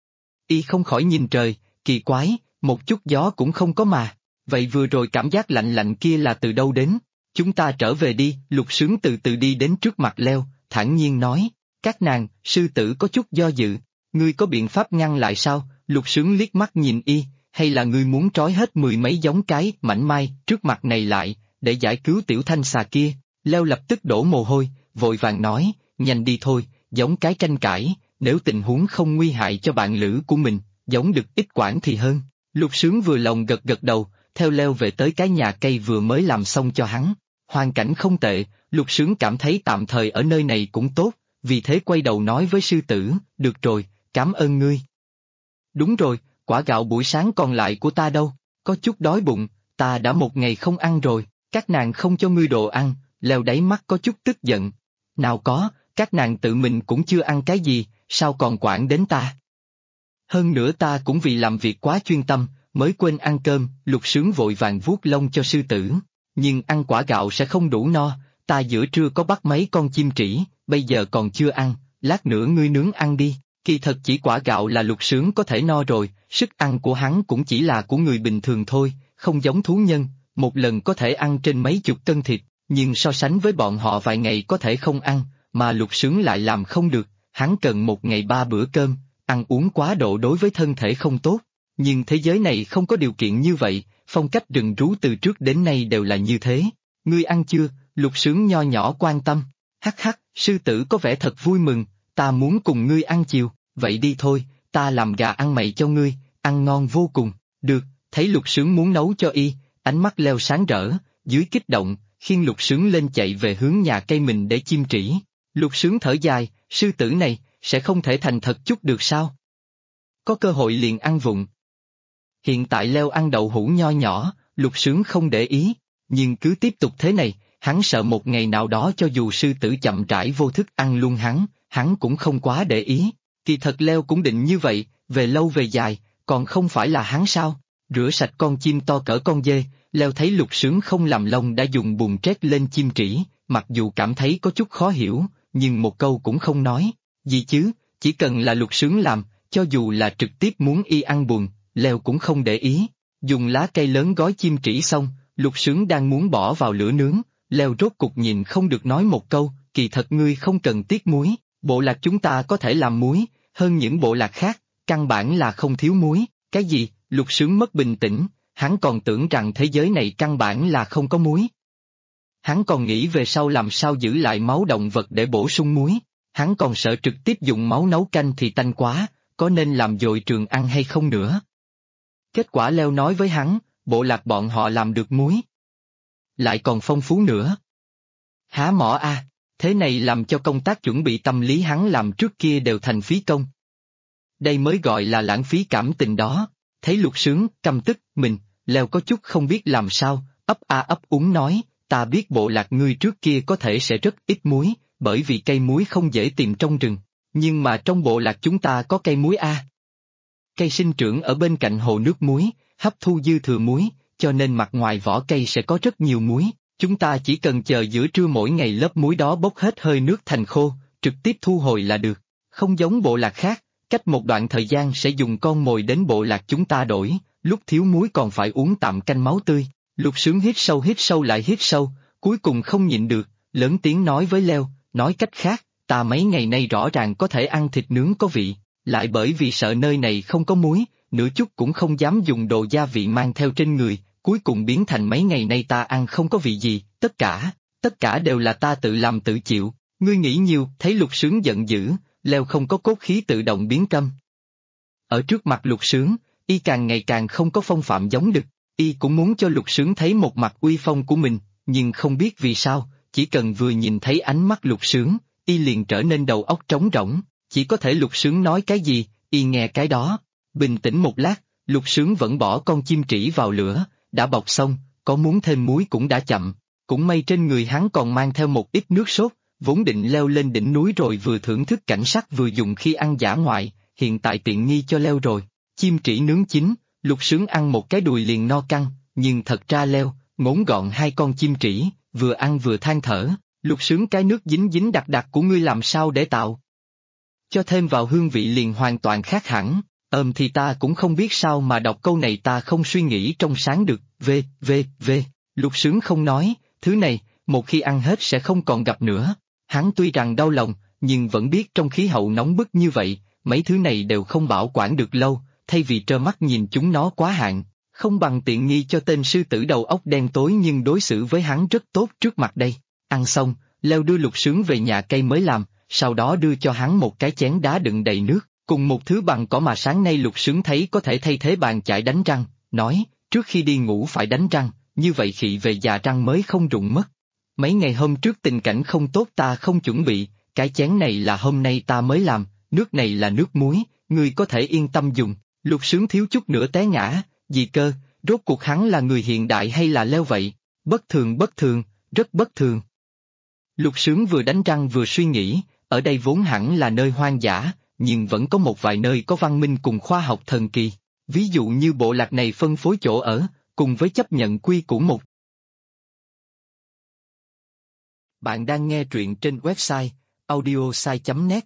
Y không khỏi nhìn trời, kỳ quái, một chút gió cũng không có mà, vậy vừa rồi cảm giác lạnh lạnh kia là từ đâu đến? Chúng ta trở về đi. Lục Sướng từ từ đi đến trước mặt Leo, thản nhiên nói. Các nàng, sư tử có chút do dự, ngươi có biện pháp ngăn lại sao? Lục Sướng liếc mắt nhìn Y, hay là ngươi muốn trói hết mười mấy giống cái mảnh mai trước mặt này lại, để giải cứu tiểu thanh xà kia? Leo lập tức đổ mồ hôi, vội vàng nói, nhanh đi thôi, giống cái tranh cãi, nếu tình huống không nguy hại cho bạn lữ của mình, giống được ít quản thì hơn. Lục Sướng vừa lòng gật gật đầu, theo Leo về tới cái nhà cây vừa mới làm xong cho hắn. Hoàn cảnh không tệ, Lục Sướng cảm thấy tạm thời ở nơi này cũng tốt, vì thế quay đầu nói với sư tử, được rồi, cảm ơn ngươi. Đúng rồi, quả gạo buổi sáng còn lại của ta đâu, có chút đói bụng, ta đã một ngày không ăn rồi, các nàng không cho ngươi đồ ăn, Leo đáy mắt có chút tức giận. Nào có, các nàng tự mình cũng chưa ăn cái gì, sao còn quản đến ta? Hơn nữa ta cũng vì làm việc quá chuyên tâm, mới quên ăn cơm, Lục Sướng vội vàng vuốt lông cho sư tử. Nhưng ăn quả gạo sẽ không đủ no, ta giữa trưa có bắt mấy con chim trĩ, bây giờ còn chưa ăn, lát nữa ngươi nướng ăn đi. Kỳ thật chỉ quả gạo là Lục Sướng có thể no rồi, sức ăn của hắn cũng chỉ là của người bình thường thôi, không giống thú nhân, một lần có thể ăn trên mấy chục cân thịt, nhưng so sánh với bọn họ vài ngày có thể không ăn, mà Lục Sướng lại làm không được, hắn cần một ngày 3 bữa cơm, ăn uống quá độ đối với thân thể không tốt. Nhưng thế giới này không có điều kiện như vậy, phong cách rừng rú từ trước đến nay đều là như thế. Ngươi ăn chưa? Lục Sướng nho nhỏ quan tâm. Hắc hắc, sư tử có vẻ thật vui mừng, ta muốn cùng ngươi ăn chiều, vậy đi thôi, ta làm gà ăn mày cho ngươi, ăn ngon vô cùng. Được, thấy Lục Sướng muốn nấu cho y, ánh mắt Leo sáng rỡ, dưới kích động, khiêng Lục Sướng lên chạy về hướng nhà cây mình để chim trĩ. Lục Sướng thở dài, sư tử này, sẽ không thể thành thật chút được sao? Có cơ hội liền ăn vụng. Hiện tại Leo ăn đậu hũ nho nhỏ, Lục Sướng không để ý, nhưng cứ tiếp tục thế này, hắn sợ một ngày nào đó cho dù sư tử chậm rãi vô thức ăn luôn hắn cũng không quá để ý. Kỳ thật Leo cũng định như vậy, về lâu về dài, còn không phải là hắn sao? Rửa sạch con chim to cỡ con dê, Leo thấy Lục Sướng không làm lông đã dùng bùn trét lên chim trĩ, mặc dù cảm thấy có chút khó hiểu, nhưng một câu cũng không nói. Gì chứ, chỉ cần là Lục Sướng làm, cho dù là trực tiếp muốn y ăn bùn, Leo cũng không để ý. Dùng lá cây lớn gói chim trĩ xong, Lục Sướng đang muốn bỏ vào lửa nướng, Leo rốt cục nhìn không được nói một câu, kỳ thật ngươi không cần tiếc muối, bộ lạc chúng ta có thể làm muối, hơn những bộ lạc khác, căn bản là không thiếu muối. Cái gì? Lục Sướng mất bình tĩnh, hắn còn tưởng rằng thế giới này căn bản là không có muối. Hắn còn nghĩ về sau làm sao giữ lại máu động vật để bổ sung muối, hắn còn sợ trực tiếp dùng máu nấu canh thì tanh quá, có nên làm dội trường ăn hay không nữa. Kết quả Leo nói với hắn, bộ lạc bọn họ làm được muối. Lại còn phong phú nữa. Há mỏ a, thế này làm cho công tác chuẩn bị tâm lý hắn làm trước kia đều thành phí công. Đây mới gọi là lãng phí cảm tình đó. Thấy Lục Sướng, căm tức, mình, Leo có chút không biết làm sao, ấp a ấp úng nói, ta biết bộ lạc ngươi trước kia có thể sẽ rất ít muối, bởi vì cây muối không dễ tìm trong rừng, nhưng mà trong bộ lạc chúng ta có cây muối a. Cây sinh trưởng ở bên cạnh hồ nước muối, hấp thu dư thừa muối, cho nên mặt ngoài vỏ cây sẽ có rất nhiều muối, chúng ta chỉ cần chờ giữa trưa mỗi ngày lớp muối đó bốc hết hơi nước thành khô, trực tiếp thu hồi là được, không giống bộ lạc khác. Cách một đoạn thời gian sẽ dùng con mồi đến bộ lạc chúng ta đổi, lúc thiếu muối còn phải uống tạm canh máu tươi. Lục Sướng hít sâu lại hít sâu, cuối cùng không nhịn được, lớn tiếng nói với Leo, nói cách khác, ta mấy ngày nay rõ ràng có thể ăn thịt nướng có vị, lại bởi vì sợ nơi này không có muối, nửa chút cũng không dám dùng đồ gia vị mang theo trên người, cuối cùng biến thành mấy ngày nay ta ăn không có vị gì, tất cả đều là ta tự làm tự chịu, ngươi nghĩ nhiều. Thấy Lục Sướng giận dữ, Leo không có cốt khí tự động biến câm. Ở trước mặt Lục Sướng, y càng ngày càng không có phong phạm giống đực, y cũng muốn cho Lục Sướng thấy một mặt uy phong của mình, nhưng không biết vì sao, chỉ cần vừa nhìn thấy ánh mắt Lục Sướng, y liền trở nên đầu óc trống rỗng, chỉ có thể Lục Sướng nói cái gì, y nghe cái đó. Bình tĩnh một lát, Lục Sướng vẫn bỏ con chim trĩ vào lửa, đã bọc xong, có muốn thêm muối cũng đã chậm, cũng may trên người hắn còn mang theo một ít nước sốt. Vốn định leo lên đỉnh núi rồi vừa thưởng thức cảnh sắc vừa dùng khi ăn dã ngoại, hiện tại tiện nghi cho Leo rồi. Chim trĩ nướng chín, Lục Sướng ăn một cái đùi liền no căng, nhưng thật ra Leo, ngốn gọn hai con chim trĩ, vừa ăn vừa than thở, Lục Sướng cái nước dính dính đặc đặc của ngươi làm sao để tạo. Cho thêm vào hương vị liền hoàn toàn khác hẳn, thì ta cũng không biết sao mà đọc câu này ta không suy nghĩ trong sáng được, v. Lục Sướng không nói, thứ này, một khi ăn hết sẽ không còn gặp nữa. Hắn tuy rằng đau lòng, nhưng vẫn biết trong khí hậu nóng bức như vậy, mấy thứ này đều không bảo quản được lâu, thay vì trơ mắt nhìn chúng nó quá hạn, không bằng tiện nghi cho tên sư tử đầu óc đen tối nhưng đối xử với hắn rất tốt trước mặt đây. Ăn xong, Leo đưa Lục Sướng về nhà cây mới làm, sau đó đưa cho hắn một cái chén đá đựng đầy nước, cùng một thứ bằng cỏ mà sáng nay Lục Sướng thấy có thể thay thế bàn chải đánh răng, nói, trước khi đi ngủ phải đánh răng, như vậy khị về già răng mới không rụng mất. Mấy ngày hôm trước tình cảnh không tốt ta không chuẩn bị, cái chén này là hôm nay ta mới làm, nước này là nước muối, ngươi có thể yên tâm dùng. Lục Sướng thiếu chút nữa té ngã, gì cơ, rốt cuộc hắn là người hiện đại hay là leo vậy? Bất thường, rất bất thường. Lục Sướng vừa đánh răng vừa suy nghĩ, ở đây vốn hẳn là nơi hoang dã, nhưng vẫn có một vài nơi có văn minh cùng khoa học thần kỳ. Ví dụ như bộ lạc này phân phối chỗ ở, cùng với chấp nhận quy củ một. Bạn đang nghe truyện trên website audiosai.net.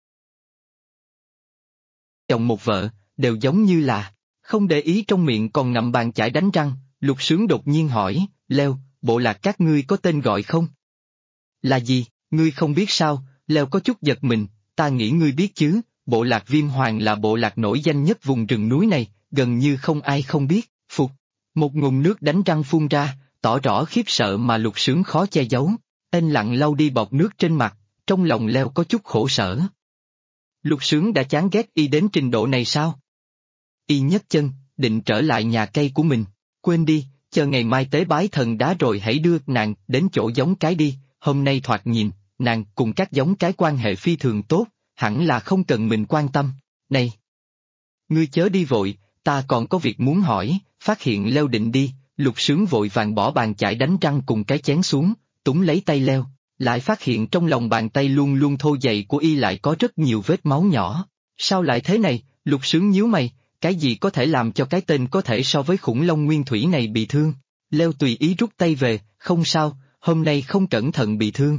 Chồng một vợ, đều giống như là, không để ý trong miệng còn ngậm bàn chải đánh răng, Lục Sướng đột nhiên hỏi, Leo, bộ lạc các ngươi có tên gọi không? Là gì, ngươi không biết sao? Leo có chút giật mình, ta nghĩ ngươi biết chứ, bộ lạc Viêm Hoàng là bộ lạc nổi danh nhất vùng rừng núi này, gần như không ai không biết, phục. Một ngụm nước đánh răng phun ra, tỏ rõ khiếp sợ mà Lục Sướng khó che giấu. Anh lặng lau đi bọt nước trên mặt, trong lòng Leo có chút khổ sở. Lục Sướng đã chán ghét y đến trình độ này sao? Y nhấc chân, định trở lại nhà cây của mình. Quên đi, chờ ngày mai tế bái thần đá rồi hãy đưa nàng đến chỗ giống cái đi, hôm nay thoạt nhìn, nàng cùng các giống cái quan hệ phi thường tốt, hẳn là không cần mình quan tâm. Này! Ngươi chớ đi vội, ta còn có việc muốn hỏi, phát hiện Leo định đi, Lục Sướng vội vàng bỏ bàn chải đánh răng cùng cái chén xuống, túm lấy tay Leo, lại phát hiện trong lòng bàn tay luôn luôn thô dày của y lại có rất nhiều vết máu nhỏ. Sao lại thế này? Lục Sướng nhíu mày, cái gì có thể làm cho cái tên có thể so với khủng long nguyên thủy này bị thương? Leo tùy ý rút tay về, không sao, hôm nay không cẩn thận bị thương.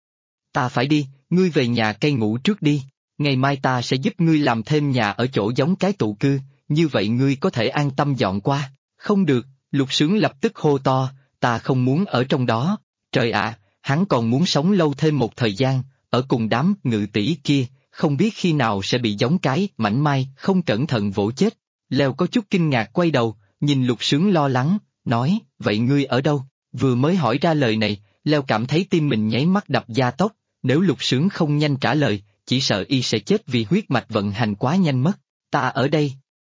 Ta phải đi, ngươi về nhà cây ngủ trước đi, ngày mai ta sẽ giúp ngươi làm thêm nhà ở chỗ giống cái tụ cư, như vậy ngươi có thể an tâm dọn qua. Không được, Lục Sướng lập tức hô to, ta không muốn ở trong đó. Trời ạ, hắn còn muốn sống lâu thêm một thời gian, ở cùng đám ngự tỷ kia, không biết khi nào sẽ bị giống cái mảnh mai không cẩn thận vỗ chết. Leo có chút kinh ngạc quay đầu, nhìn Lục Sướng lo lắng, nói, vậy ngươi ở đâu? Vừa mới hỏi ra lời này, Leo cảm thấy tim mình nháy mắt đập gia tốc, nếu Lục Sướng không nhanh trả lời, chỉ sợ y sẽ chết vì huyết mạch vận hành quá nhanh mất. Ta ở đây.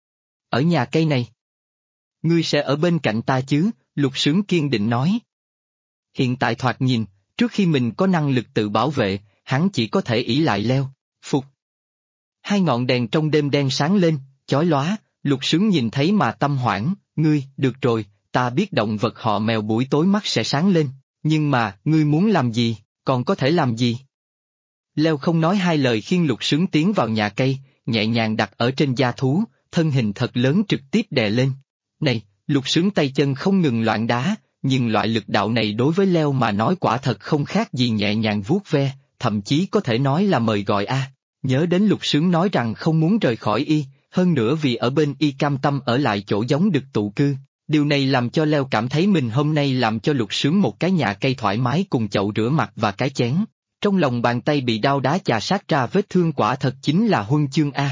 Ở nhà cây này. Ngươi sẽ ở bên cạnh ta chứ? Lục Sướng kiên định nói. Hiện tại thoạt nhìn, trước khi mình có năng lực tự bảo vệ, hắn chỉ có thể ỷ lại Leo. Phục. Hai ngọn đèn trong đêm đen sáng lên, chói lóa, Lục Sướng nhìn thấy mà tâm hoảng, ngươi, được rồi, ta biết động vật họ mèo buổi tối mắt sẽ sáng lên, nhưng mà, ngươi muốn làm gì, còn có thể làm gì? Leo không nói hai lời khiêng Lục Sướng tiến vào nhà cây, nhẹ nhàng đặt ở trên da thú, thân hình thật lớn trực tiếp đè lên. Này, Lục Sướng tay chân không ngừng loạn đá, nhưng loại lực đạo này đối với Leo mà nói quả thật không khác gì nhẹ nhàng vuốt ve, thậm chí có thể nói là mời gọi a. Nhớ đến Lục Sướng nói rằng không muốn rời khỏi y, hơn nữa vì ở bên y cam tâm ở lại chỗ giống được tụ cư, điều này làm cho Leo cảm thấy mình hôm nay làm cho Lục Sướng một cái nhà cây thoải mái cùng chậu rửa mặt và cái chén. Trong lòng bàn tay bị đao đá chà sát ra vết thương quả thật chính là huân chương a.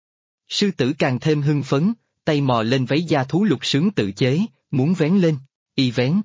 Sư tử càng thêm hưng phấn, tay mò lên váy da thú Lục Sướng tự chế, muốn vén lên, y vén,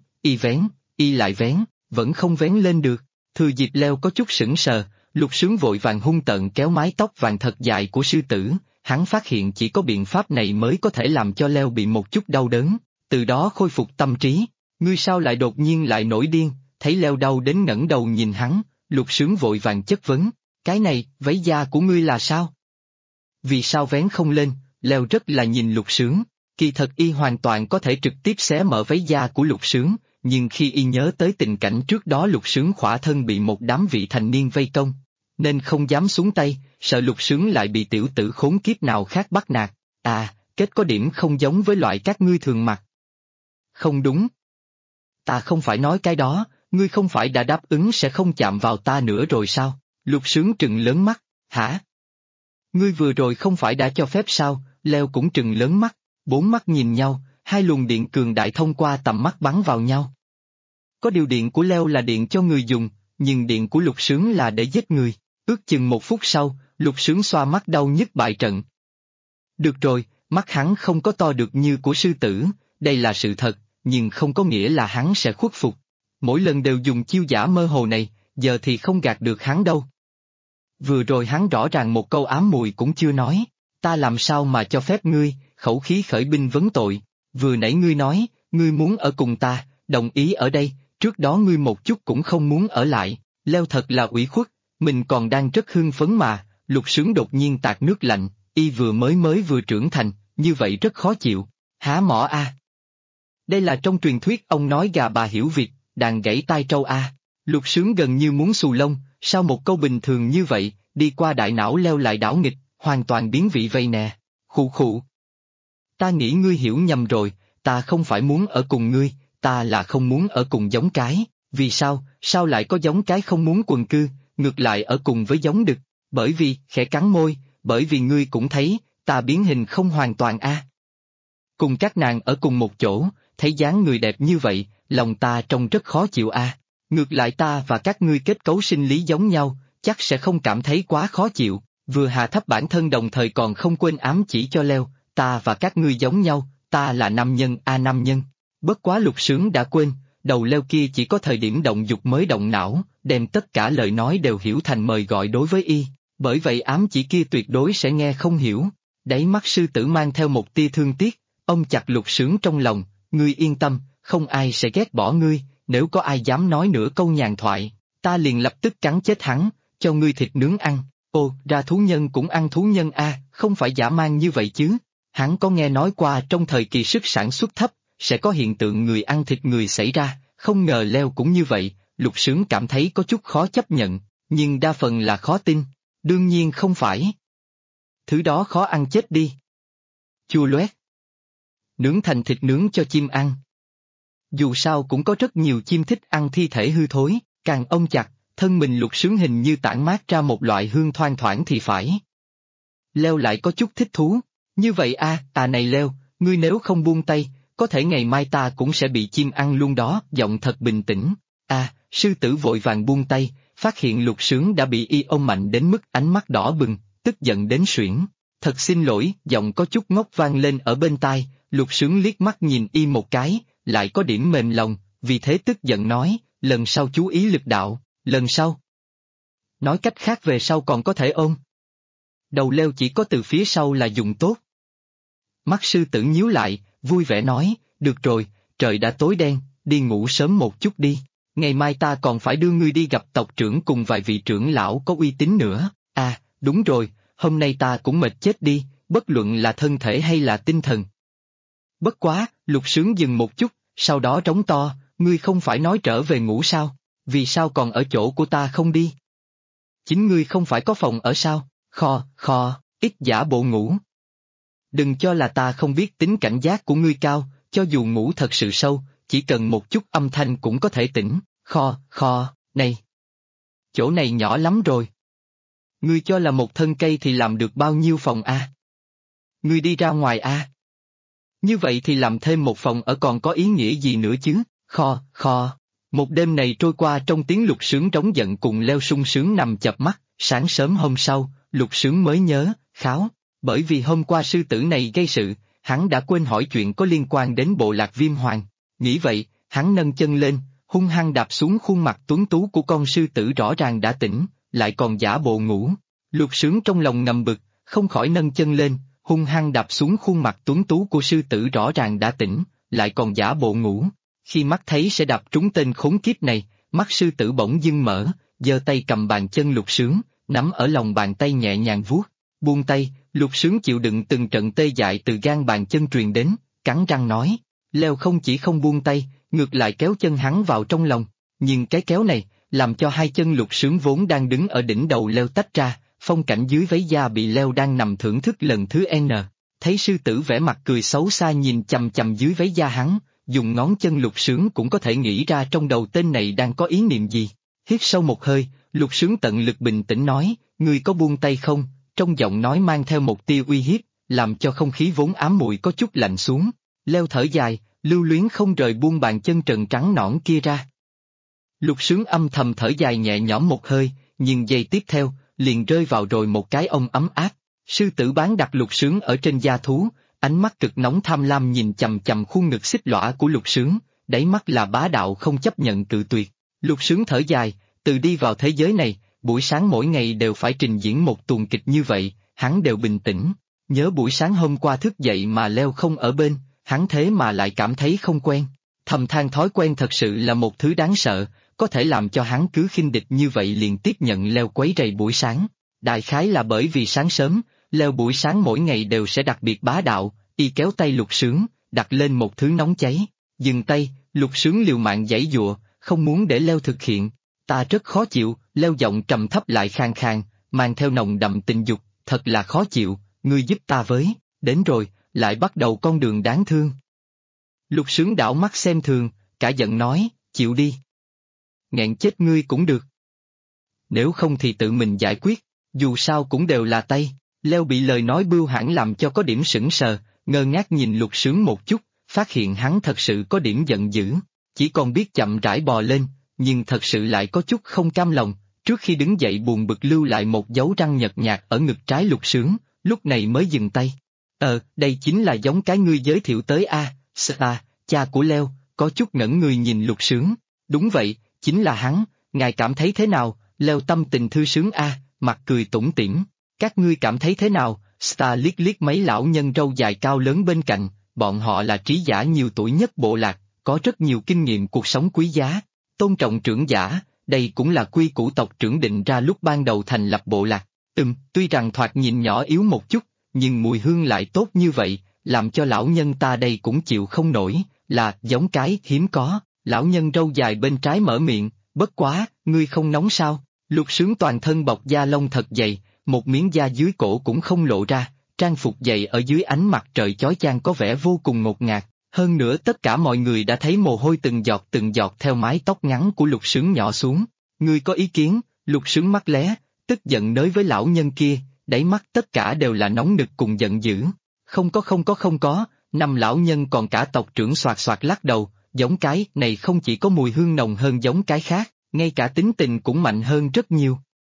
y lại vén, vẫn không vén lên được. Thừa dịp Leo có chút sững sờ, Lục Sướng vội vàng hung tợn kéo mái tóc vàng thật dài của sư tử, hắn phát hiện chỉ có biện pháp này mới có thể làm cho Leo bị một chút đau đớn, từ đó khôi phục tâm trí. Ngươi sao lại đột nhiên lại nổi điên? Thấy Leo đau đến ngẩng đầu nhìn hắn, Lục Sướng vội vàng chất vấn, cái này, váy da của ngươi là sao? Vì sao vén không lên? Leo rất là nhìn Lục Sướng, kỳ thật y hoàn toàn có thể trực tiếp xé mở váy da của Lục Sướng, nhưng khi y nhớ tới tình cảnh trước đó Lục Sướng khỏa thân bị một đám vị thành niên vây công, nên không dám xuống tay, sợ Lục Sướng lại bị tiểu tử khốn kiếp nào khác bắt nạt. À, kết có điểm không giống với loại các ngươi thường mặc. Không đúng. Ta không phải nói cái đó, ngươi không phải đã đáp ứng sẽ không chạm vào ta nữa rồi sao? Lục Sướng trừng lớn mắt, hả? Ngươi vừa rồi không phải đã cho phép sao? Leo cũng trừng lớn mắt, bốn mắt nhìn nhau, hai luồng điện cường đại thông qua tầm mắt bắn vào nhau. Có điều điện của Leo là điện cho người dùng, nhưng điện của Lục Sướng là để giết người. Ước chừng 1 phút sau, Lục Sướng xoa mắt đau nhức bại trận. Được rồi, mắt hắn không có to được như của sư tử, đây là sự thật, nhưng không có nghĩa là hắn sẽ khuất phục. Mỗi lần đều dùng chiêu giả mơ hồ này, giờ thì không gạt được hắn đâu. Vừa rồi hắn rõ ràng một câu ám mùi cũng chưa nói, ta làm sao mà cho phép ngươi, khẩu khí khởi binh vấn tội, vừa nãy ngươi nói, ngươi muốn ở cùng ta, đồng ý ở đây, trước đó ngươi một chút cũng không muốn ở lại, Leo thật là ủy khuất, mình còn đang rất hưng phấn mà, Lục Sướng đột nhiên tạt nước lạnh, y vừa trưởng thành, như vậy rất khó chịu, há mỏ a. Đây là trong truyền thuyết ông nói gà bà hiểu việc, đàn gãy tai trâu a. Lục Sướng gần như muốn xù lông, sao một câu bình thường như vậy, đi qua đại não Leo lại đảo nghịch, hoàn toàn biến vị vây nè. Khụ khụ. Ta nghĩ ngươi hiểu nhầm rồi, ta không phải muốn ở cùng ngươi, ta là không muốn ở cùng giống cái, vì sao lại có giống cái không muốn quần cư, ngược lại ở cùng với giống đực, bởi vì, khẽ cắn môi, bởi vì ngươi cũng thấy, ta biến hình không hoàn toàn a. Cùng các nàng ở cùng một chỗ, thấy dáng người đẹp như vậy, lòng ta trông rất khó chịu a. Ngược lại ta và các ngươi kết cấu sinh lý giống nhau, chắc sẽ không cảm thấy quá khó chịu, vừa hạ thấp bản thân đồng thời còn không quên ám chỉ cho Leo, ta và các ngươi giống nhau, ta là nam nhân a nam nhân. Bất quá Lục Sướng đã quên, đầu Leo kia chỉ có thời điểm động dục mới động não, đem tất cả lời nói đều hiểu thành mời gọi đối với y, bởi vậy ám chỉ kia tuyệt đối sẽ nghe không hiểu. Đáy mắt sư tử mang theo một tia thương tiếc, ông chặt Lục Sướng trong lòng, ngươi yên tâm, không ai sẽ ghét bỏ ngươi, nếu có ai dám nói nửa câu nhàn thoại, ta liền lập tức cắn chết hắn, cho ngươi thịt nướng ăn. Ồ, ra thú nhân cũng ăn thú nhân a, không phải dã man như vậy chứ. Hắn có nghe nói qua trong thời kỳ sức sản xuất thấp, sẽ có hiện tượng người ăn thịt người xảy ra, không ngờ Leo cũng như vậy, Lục Sướng cảm thấy có chút khó chấp nhận, nhưng đa phần là khó tin. Đương nhiên không phải. Thứ đó khó ăn chết đi. Chua loét. Nướng thành thịt nướng cho chim ăn. Dù sao cũng có rất nhiều chim thích ăn thi thể hư thối, càng ôm chặt, thân mình Lục Sướng hình như tản mát ra một loại hương thoang thoảng thì phải. Leo lại có chút thích thú, như vậy này Leo, ngươi nếu không buông tay, có thể ngày mai ta cũng sẽ bị chim ăn luôn đó, giọng thật bình tĩnh. Sư tử vội vàng buông tay, phát hiện Lục Sướng đã bị y ôm mạnh đến mức ánh mắt đỏ bừng, tức giận đến suyễn. Thật xin lỗi, giọng có chút ngốc vang lên ở bên tai, Lục Sướng liếc mắt nhìn y một cái, lại có điểm mềm lòng, vì thế tức giận nói, lần sau chú ý lực đạo, lần sau. Nói cách khác về sau còn có thể ôm. Đầu Leo chỉ có từ phía sau là dùng tốt. Mắt sư tử nhíu lại, vui vẻ nói, được rồi, trời đã tối đen, đi ngủ sớm một chút đi, ngày mai ta còn phải đưa ngươi đi gặp tộc trưởng cùng vài vị trưởng lão có uy tín nữa. Đúng rồi, hôm nay ta cũng mệt chết đi, bất luận là thân thể hay là tinh thần. Bất quá, Lục Sướng dừng một chút, sau đó trống to, ngươi không phải nói trở về ngủ sao, vì sao còn ở chỗ của ta không đi? Chính ngươi không phải có phòng ở sao, ít giả bộ ngủ. Đừng cho là ta không biết tính cảnh giác của ngươi cao, cho dù ngủ thật sự sâu, chỉ cần một chút âm thanh cũng có thể tỉnh, này. Chỗ này nhỏ lắm rồi. Ngươi cho là một thân cây thì làm được bao nhiêu phòng a? Ngươi đi ra ngoài a? Như vậy thì làm thêm một phòng ở còn có ý nghĩa gì nữa chứ, Một đêm này trôi qua trong tiếng Lục Sướng trống giận cùng Leo sung sướng nằm chợp mắt, sáng sớm hôm sau, Lục Sướng mới nhớ, bởi vì hôm qua sư tử này gây sự, hắn đã quên hỏi chuyện có liên quan đến bộ lạc Viêm Hoàng. Nghĩ vậy, hắn nâng chân lên, hung hăng đạp xuống khuôn mặt tuấn tú của con sư tử rõ ràng đã tỉnh, lại còn giả bộ ngủ. Lục Sướng trong lòng ngầm bực, không khỏi nâng chân lên, hung hăng đạp xuống khuôn mặt tuấn tú của sư tử rõ ràng đã tỉnh, lại còn giả bộ ngủ. Khi mắt thấy sẽ đạp trúng tên khốn kiếp này, mắt sư tử bỗng dưng mở, giơ tay cầm bàn chân Lục Sướng, nắm ở lòng bàn tay nhẹ nhàng vuốt. Buông tay, Lục Sướng chịu đựng từng trận tê dại từ gan bàn chân truyền đến, cắn răng nói. Leo không chỉ không buông tay, ngược lại kéo chân hắn vào trong lòng, nhưng cái kéo này, làm cho hai chân Lục Sướng vốn đang đứng ở đỉnh đầu Leo tách ra, phong cảnh dưới váy da bị Leo đang nằm thưởng thức lần thứ N. Thấy sư tử vẻ mặt cười xấu xa nhìn chằm chằm dưới váy da hắn, dùng ngón chân Lục Sướng cũng có thể nghĩ ra trong đầu tên này đang có ý niệm gì. Hít sâu một hơi, Lục Sướng tận lực bình tĩnh nói, ngươi có buông tay không? Trong giọng nói mang theo một tia uy hiếp, làm cho không khí vốn ám muội có chút lạnh xuống. Leo thở dài, lưu luyến không rời buông bàn chân trần trắng nõn kia ra. Lục Sướng âm thầm thở dài nhẹ nhõm một hơi, nhưng giây tiếp theo, liền rơi vào rồi một cái ôm ấm áp. Sư tử bán đặt Lục Sướng ở trên da thú, ánh mắt cực nóng tham lam nhìn chằm chằm khuôn ngực xích lõa của Lục Sướng, đáy mắt là bá đạo không chấp nhận cự tuyệt. Lục Sướng thở dài, từ đi vào thế giới này, buổi sáng mỗi ngày đều phải trình diễn một tuồng kịch như vậy, hắn đều bình tĩnh. Nhớ buổi sáng hôm qua thức dậy mà Leo không ở bên, hắn thế mà lại cảm thấy không quen. Thầm than thói quen thật sự là một thứ đáng sợ, có thể làm cho hắn cứ khinh địch như vậy liền tiếp nhận Leo quấy rầy buổi sáng. Đại khái là bởi vì sáng sớm, Leo buổi sáng mỗi ngày đều sẽ đặc biệt bá đạo, y kéo tay Lục Sướng, đặt lên một thứ nóng cháy. Dừng tay, Lục Sướng liều mạng giãy giụa, không muốn để Leo thực hiện. Ta rất khó chịu, Leo giọng trầm thấp lại khàn khàn, mang theo nồng đậm tình dục, thật là khó chịu, ngươi giúp ta với, đến rồi, lại bắt đầu con đường đáng thương. Lục Sướng đảo mắt xem thường, cả giận nói, chịu đi. Nghẹn chết ngươi cũng được. Nếu không thì tự mình giải quyết, dù sao cũng đều là Tây. Leo bị lời nói bưu hãn làm cho có điểm sững sờ, ngơ ngác nhìn Lục Sướng một chút, phát hiện hắn thật sự có điểm giận dữ, chỉ còn biết chậm rãi bò lên, nhưng thật sự lại có chút không cam lòng, trước khi đứng dậy buồn bực lưu lại một dấu răng nhợt nhạt ở ngực trái Lục Sướng, lúc này mới dừng tay. Đây chính là giống cái ngươi giới thiệu tới a, cha của Leo, có chút ngẩn người nhìn Lục Sướng. Đúng vậy, chính là hắn, ngài cảm thấy thế nào? Leo tâm tình thư sướng a, mặt cười tủm tỉm. Các ngươi cảm thấy thế nào? Star liếc liếc mấy lão nhân râu dài cao lớn bên cạnh, bọn họ là trí giả nhiều tuổi nhất bộ lạc, có rất nhiều kinh nghiệm cuộc sống quý giá, tôn trọng trưởng giả, đây cũng là quy củ tộc trưởng định ra lúc ban đầu thành lập bộ lạc. Tuy rằng thoạt nhìn nhỏ yếu một chút, nhưng mùi hương lại tốt như vậy, làm cho lão nhân ta đây cũng chịu không nổi, là giống cái hiếm có. Lão nhân râu dài bên trái mở miệng, bất quá, ngươi không nóng sao? Lục Sướng toàn thân bọc da lông thật dày, một miếng da dưới cổ cũng không lộ ra, trang phục dày ở dưới ánh mặt trời chói chang có vẻ vô cùng ngột ngạt, hơn nữa tất cả mọi người đã thấy mồ hôi từng giọt theo mái tóc ngắn của Lục Sướng nhỏ xuống. Ngươi có ý kiến? Lục Sướng mắt lé, tức giận nói với lão nhân kia, đáy mắt tất cả đều là nóng nực cùng giận dữ. Không có, năm lão nhân còn cả tộc trưởng soạt soạt lắc đầu, giống cái này không chỉ có mùi hương nồng hơn giống cái khác, ngay cả tính tình cũng mạnh hơn rất nhiều.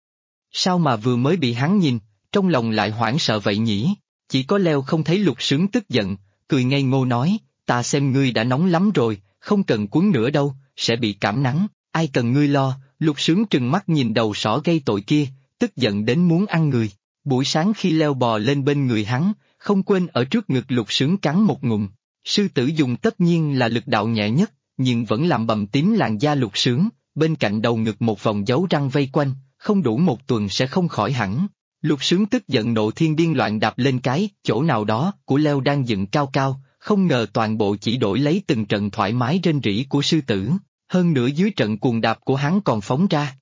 Sao mà vừa mới bị hắn nhìn, trong lòng lại hoảng sợ vậy nhỉ? Chỉ có Leo không thấy Lục Sướng tức giận, cười ngây ngô nói, ta xem ngươi đã nóng lắm rồi, không cần cuốn nữa đâu, sẽ bị cảm nắng, ai cần ngươi lo. Lục Sướng trừng mắt nhìn đầu sỏ gây tội kia, tức giận đến muốn ăn người. Buổi sáng khi Leo bò lên bên người hắn, không quên ở trước ngực Lục Sướng cắn một ngụm. Sư tử dùng tất nhiên là lực đạo nhẹ nhất, nhưng vẫn làm bầm tím làn da Lục Sướng, bên cạnh đầu ngực một vòng dấu răng vây quanh, không đủ một tuần sẽ không khỏi hẳn. Lục Sướng tức giận nộ thiên điên loạn đạp lên cái chỗ nào đó của Leo đang dựng cao cao, không ngờ toàn bộ chỉ đổi lấy từng trận thoải mái rên rỉ của sư tử, hơn nữa dưới trận cuồng đạp của hắn còn phóng ra.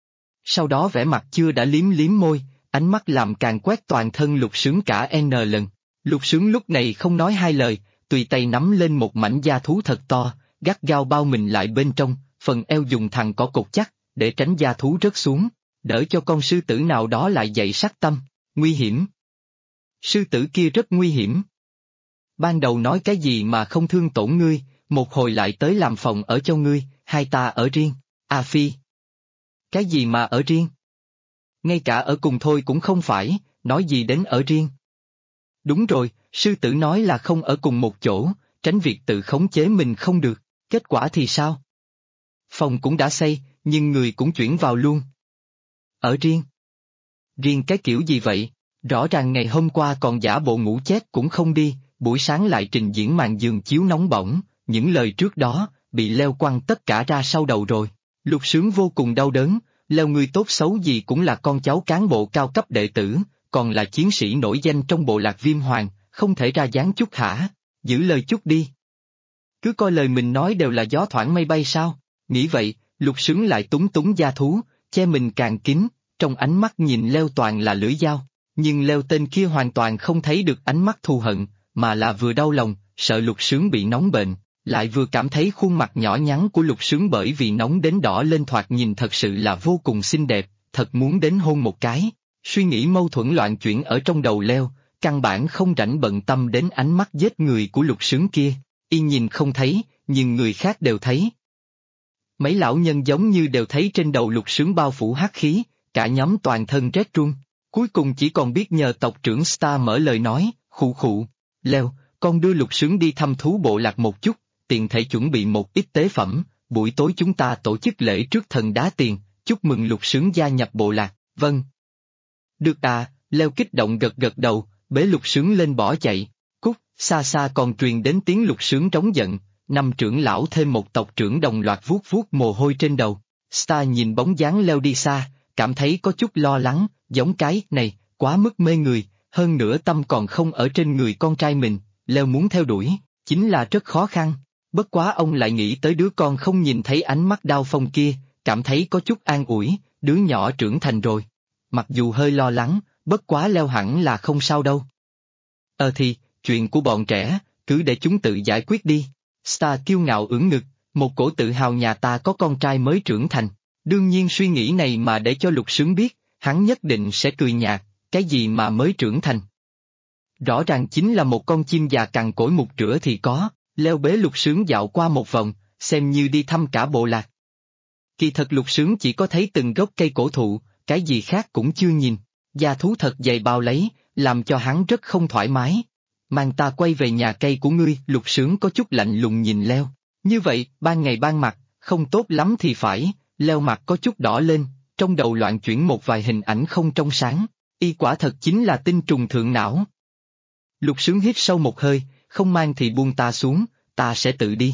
Sau đó vẻ mặt chưa đã liếm liếm môi, ánh mắt làm càng quét toàn thân Lục Sướng cả N lần. Lục Sướng lúc này không nói hai lời, tùy tay nắm lên một mảnh da thú thật to, gắt gao bao mình lại bên trong, phần eo dùng thằn cỏ cột chắc, để tránh da thú rớt xuống, đỡ cho con sư tử nào đó lại dậy sát tâm. Nguy hiểm. Sư tử kia rất nguy hiểm. Ban đầu nói cái gì mà không thương tổn ngươi, một hồi lại tới làm phòng ở cho ngươi, hai ta ở riêng. A Phi. Cái gì mà ở riêng? Ngay cả ở cùng thôi cũng không phải, nói gì đến ở riêng. Đúng rồi, sư tử nói là không ở cùng một chỗ, tránh việc tự khống chế mình không được, kết quả thì sao? Phòng cũng đã xây, nhưng người cũng chuyển vào luôn. Ở riêng? Riêng cái kiểu gì vậy? Rõ ràng ngày hôm qua còn giả bộ ngủ chết cũng không đi, buổi sáng lại trình diễn màn giường chiếu nóng bỏng, những lời trước đó, bị Leo quăng tất cả ra sau đầu rồi. Lục Sướng vô cùng đau đớn, Leo người tốt xấu gì cũng là con cháu cán bộ cao cấp đệ tử, còn là chiến sĩ nổi danh trong bộ lạc Viêm Hoàng, không thể ra dáng chút hả? Giữ lời chút đi. Cứ coi lời mình nói đều là gió thoảng mây bay sao? Nghĩ vậy, Lục Sướng lại túng túng da thú, che mình càng kín, trong ánh mắt nhìn Leo toàn là lưỡi dao, nhưng Leo tên kia hoàn toàn không thấy được ánh mắt thù hận, mà là vừa đau lòng, sợ Lục Sướng bị nóng bệnh, lại vừa cảm thấy khuôn mặt nhỏ nhắn của Lục Sướng bởi vì nóng đến đỏ lên thoạt nhìn thật sự là vô cùng xinh đẹp, thật muốn đến hôn một cái. Suy nghĩ mâu thuẫn loạn chuyển ở trong đầu Leo, căn bản không rảnh bận tâm đến ánh mắt giết người của Lục Sướng kia, y nhìn không thấy, nhưng người khác đều thấy. Mấy lão nhân giống như đều thấy trên đầu Lục Sướng bao phủ hắc khí, cả nhóm toàn thân rét run, cuối cùng chỉ còn biết nhờ tộc trưởng Star mở lời nói, khụ khụ, Leo, con đưa Lục Sướng đi thăm thú bộ lạc một chút, tiện thể chuẩn bị một ít tế phẩm, buổi tối chúng ta tổ chức lễ trước thần đá tiền, chúc mừng Lục Sướng gia nhập bộ lạc. Vâng. Được à, Leo kích động gật gật đầu, bế Lục Sướng lên bỏ chạy, xa xa còn truyền đến tiếng Lục Sướng trống giận, năm trưởng lão thêm một tộc trưởng đồng loạt vuốt vuốt mồ hôi trên đầu. Star nhìn bóng dáng Leo đi xa, cảm thấy có chút lo lắng, giống cái này, quá mức mê người, hơn nữa tâm còn không ở trên người con trai mình, Leo muốn theo đuổi, chính là rất khó khăn. Bất quá ông lại nghĩ tới đứa con không nhìn thấy ánh mắt đau phong kia, cảm thấy có chút an ủi, đứa nhỏ trưởng thành rồi. Mặc dù hơi lo lắng, bất quá Leo hẳn là không sao đâu. Thì, chuyện của bọn trẻ, cứ để chúng tự giải quyết đi. Star kiêu ngạo ưỡn ngực, một cổ tự hào nhà ta có con trai mới trưởng thành. Đương nhiên suy nghĩ này mà để cho Lục Sướng biết, hắn nhất định sẽ cười nhạt, cái gì mà mới trưởng thành. Rõ ràng chính là một con chim già cằn cỗi mục rửa thì có, Leo bế Lục Sướng dạo qua một vòng, xem như đi thăm cả bộ lạc. Kỳ thật Lục Sướng chỉ có thấy từng gốc cây cổ thụ, cái gì khác cũng chưa nhìn, da thú thật dày bao lấy, làm cho hắn rất không thoải mái. Mang ta quay về nhà cây của ngươi, Lục Sướng có chút lạnh lùng nhìn Leo. Như vậy, ban ngày ban mặt, không tốt lắm thì phải, Leo mặt có chút đỏ lên, trong đầu loạn chuyển một vài hình ảnh không trong sáng, y quả thật chính là tinh trùng thượng não. Lục Sướng hít sâu một hơi, không mang thì buông ta xuống, ta sẽ tự đi,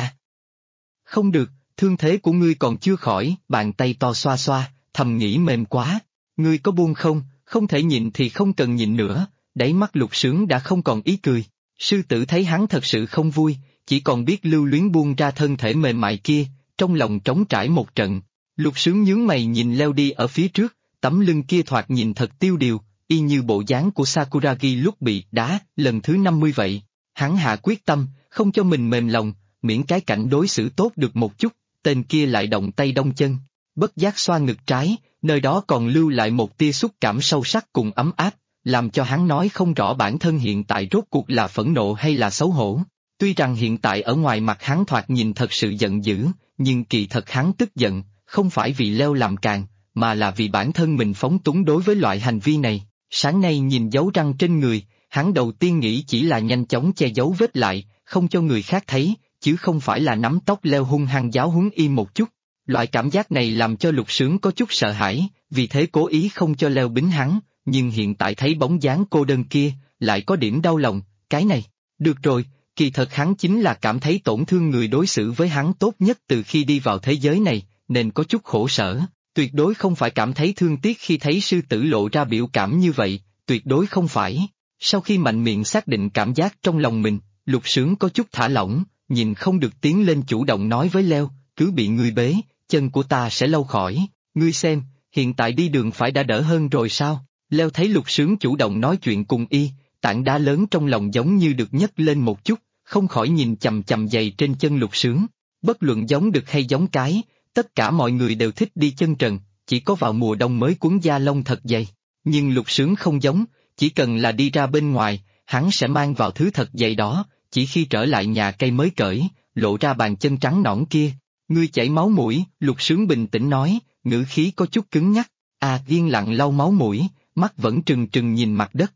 Không được, thương thế của ngươi còn chưa khỏi, bàn tay to xoa xoa, thầm nghĩ mềm quá, ngươi có buông không, không thể nhịn thì không cần nhịn nữa, đáy mắt Lục Sướng đã không còn ý cười, sư tử thấy hắn thật sự không vui, chỉ còn biết lưu luyến buông ra thân thể mềm mại kia, trong lòng trống trải một trận. Lục Sướng nhướng mày nhìn Leo đi ở phía trước, tấm lưng kia thoạt nhìn thật tiêu điều, y như bộ dáng của Sakuragi lúc bị đá, lần thứ 50 vậy. Hắn hạ quyết tâm, không cho mình mềm lòng, miễn cái cảnh đối xử tốt được một chút, tên kia lại động tay đông chân, bất giác xoa ngực trái, nơi đó còn lưu lại một tia xúc cảm sâu sắc cùng ấm áp, làm cho hắn nói không rõ bản thân hiện tại rốt cuộc là phẫn nộ hay là xấu hổ. Tuy rằng hiện tại ở ngoài mặt hắn thoạt nhìn thật sự giận dữ, nhưng kỳ thật hắn tức giận, không phải vì Leo làm càng, mà là vì bản thân mình phóng túng đối với loại hành vi này. Sáng nay nhìn dấu răng trên người, hắn đầu tiên nghĩ chỉ là nhanh chóng che giấu vết lại, không cho người khác thấy, chứ không phải là nắm tóc Leo hung hăng giáo huấn y một chút. Loại cảm giác này làm cho Lục Sướng có chút sợ hãi, vì thế cố ý không cho Leo bính hắn, nhưng hiện tại thấy bóng dáng cô đơn kia, lại có điểm đau lòng, cái này. Được rồi, kỳ thật hắn chính là cảm thấy tổn thương người đối xử với hắn tốt nhất từ khi đi vào thế giới này, nên có chút khổ sở, tuyệt đối không phải cảm thấy thương tiếc khi thấy sư tử lộ ra biểu cảm như vậy, tuyệt đối không phải. Sau khi mạnh miệng xác định cảm giác trong lòng mình, Lục Sướng có chút thả lỏng, nhìn không được tiến lên chủ động nói với Leo, cứ bị ngươi bế, chân của ta sẽ lâu khỏi, ngươi xem, hiện tại đi đường phải đã đỡ hơn rồi sao? Leo thấy Lục Sướng chủ động nói chuyện cùng y, tảng đá lớn trong lòng giống như được nhấc lên một chút, không khỏi nhìn chằm chằm giày trên chân Lục Sướng. Bất luận giống đực hay giống cái, tất cả mọi người đều thích đi chân trần, chỉ có vào mùa đông mới quấn da lông thật dày. Nhưng Lục Sướng không giống, chỉ cần là đi ra bên ngoài, hắn sẽ mang vào thứ thật dày đó, chỉ khi trở lại nhà cây mới cởi, lộ ra bàn chân trắng nõn kia. Ngươi chảy máu mũi, Lục Sướng bình tĩnh nói, ngữ khí có chút cứng nhắc, yên lặng lau máu mũi, mắt vẫn trừng trừng nhìn mặt đất.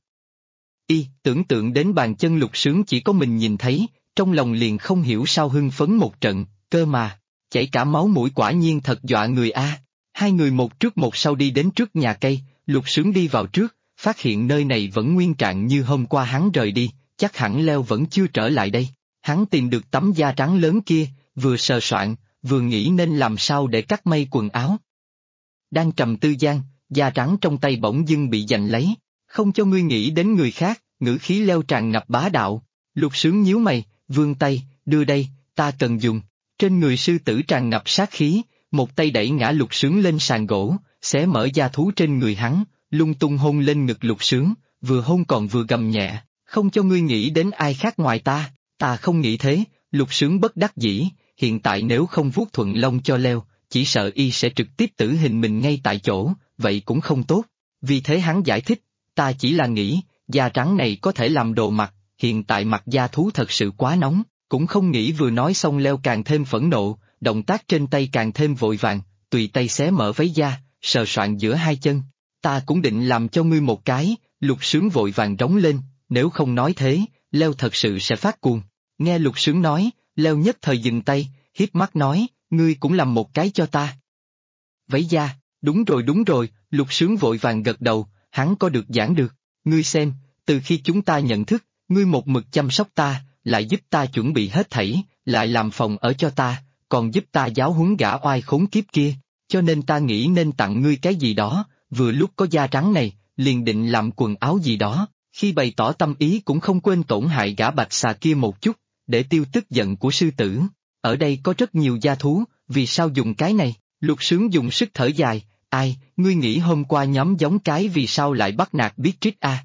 Tưởng tượng đến bàn chân Lục Sướng chỉ có mình nhìn thấy, trong lòng liền không hiểu sao hưng phấn một trận, cơ mà, chảy cả máu mũi quả nhiên thật dọa người a. Hai người một trước một sau đi đến trước nhà cây, Lục Sướng đi vào trước, phát hiện nơi này vẫn nguyên trạng như hôm qua hắn rời đi, chắc hẳn Leo vẫn chưa trở lại đây. Hắn tìm được tấm da trắng lớn kia, vừa sờ soạn, vừa nghĩ nên làm sao để cắt may quần áo. Đang trầm tư gian, da trắng trong tay bỗng dưng bị giành lấy, không cho ngươi nghĩ đến người khác, ngữ khí Leo tràn ngập bá đạo. Lục Sướng nhíu mày, vươn tay, đưa đây, ta cần dùng. Trên người sư tử tràn ngập sát khí, một tay đẩy ngã Lục Sướng lên sàn gỗ, xé mở da thú trên người hắn, lung tung hôn lên ngực Lục Sướng, vừa hôn còn vừa gầm nhẹ, không cho ngươi nghĩ đến ai khác ngoài ta, ta không nghĩ thế. Lục Sướng bất đắc dĩ, hiện tại nếu không vuốt thuận lông cho Leo, chỉ sợ y sẽ trực tiếp tử hình mình ngay tại chỗ, vậy cũng không tốt. Vì thế hắn giải thích, ta chỉ là nghĩ, da trắng này có thể làm đồ mặc, hiện tại mặt da thú thật sự quá nóng, cũng không nghĩ. Vừa nói xong Leo càng thêm phẫn nộ, động tác trên tay càng thêm vội vàng, tùy tay xé mở váy da, sờ soạn giữa hai chân. Ta cũng định làm cho ngươi một cái, Lục Sướng vội vàng rống lên, nếu không nói thế, Leo thật sự sẽ phát cuồng. Nghe Lục Sướng nói, Leo nhất thời dừng tay, hiếp mắt nói, ngươi cũng làm một cái cho ta. Váy da, đúng rồi, Lục Sướng vội vàng gật đầu, hắn có được giảng được, ngươi xem, từ khi chúng ta nhận thức, ngươi một mực chăm sóc ta, lại giúp ta chuẩn bị hết thảy, lại làm phòng ở cho ta, còn giúp ta giáo huấn gã oai khốn kiếp kia, cho nên ta nghĩ nên tặng ngươi cái gì đó, vừa lúc có da trắng này, liền định làm quần áo gì đó, khi bày tỏ tâm ý cũng không quên tổn hại gã bạch xà kia một chút, để tiêu tức giận của sư tử. Ở đây có rất nhiều gia thú, vì sao dùng cái này? Lục Sướng dùng sức thở dài, ai, ngươi nghĩ hôm qua nhóm giống cái vì sao lại bắt nạt Beatrix à?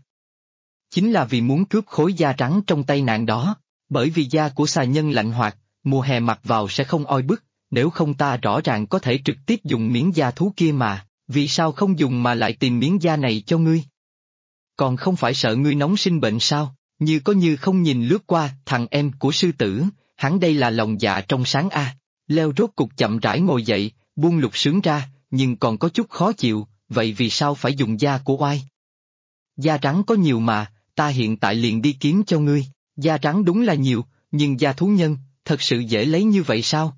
Chính là vì muốn cướp khối da trắng trong tay nạn đó, bởi vì da của xà nhân lạnh hoạt, mùa hè mặc vào sẽ không oi bức, nếu không ta rõ ràng có thể trực tiếp dùng miếng da thú kia mà, vì sao không dùng mà lại tìm miếng da này cho ngươi? Còn không phải sợ ngươi nóng sinh bệnh sao? Như có như không nhìn lướt qua thằng em của sư tử, hắn đây là lòng dạ trong sáng a. Leo rốt cục chậm rãi ngồi dậy, buông Lục Sướng ra, nhưng còn có chút khó chịu, vậy vì sao phải dùng da của oai? Da trắng có nhiều mà, ta hiện tại liền đi kiếm cho ngươi, da trắng đúng là nhiều, nhưng da thú nhân, thật sự dễ lấy như vậy sao?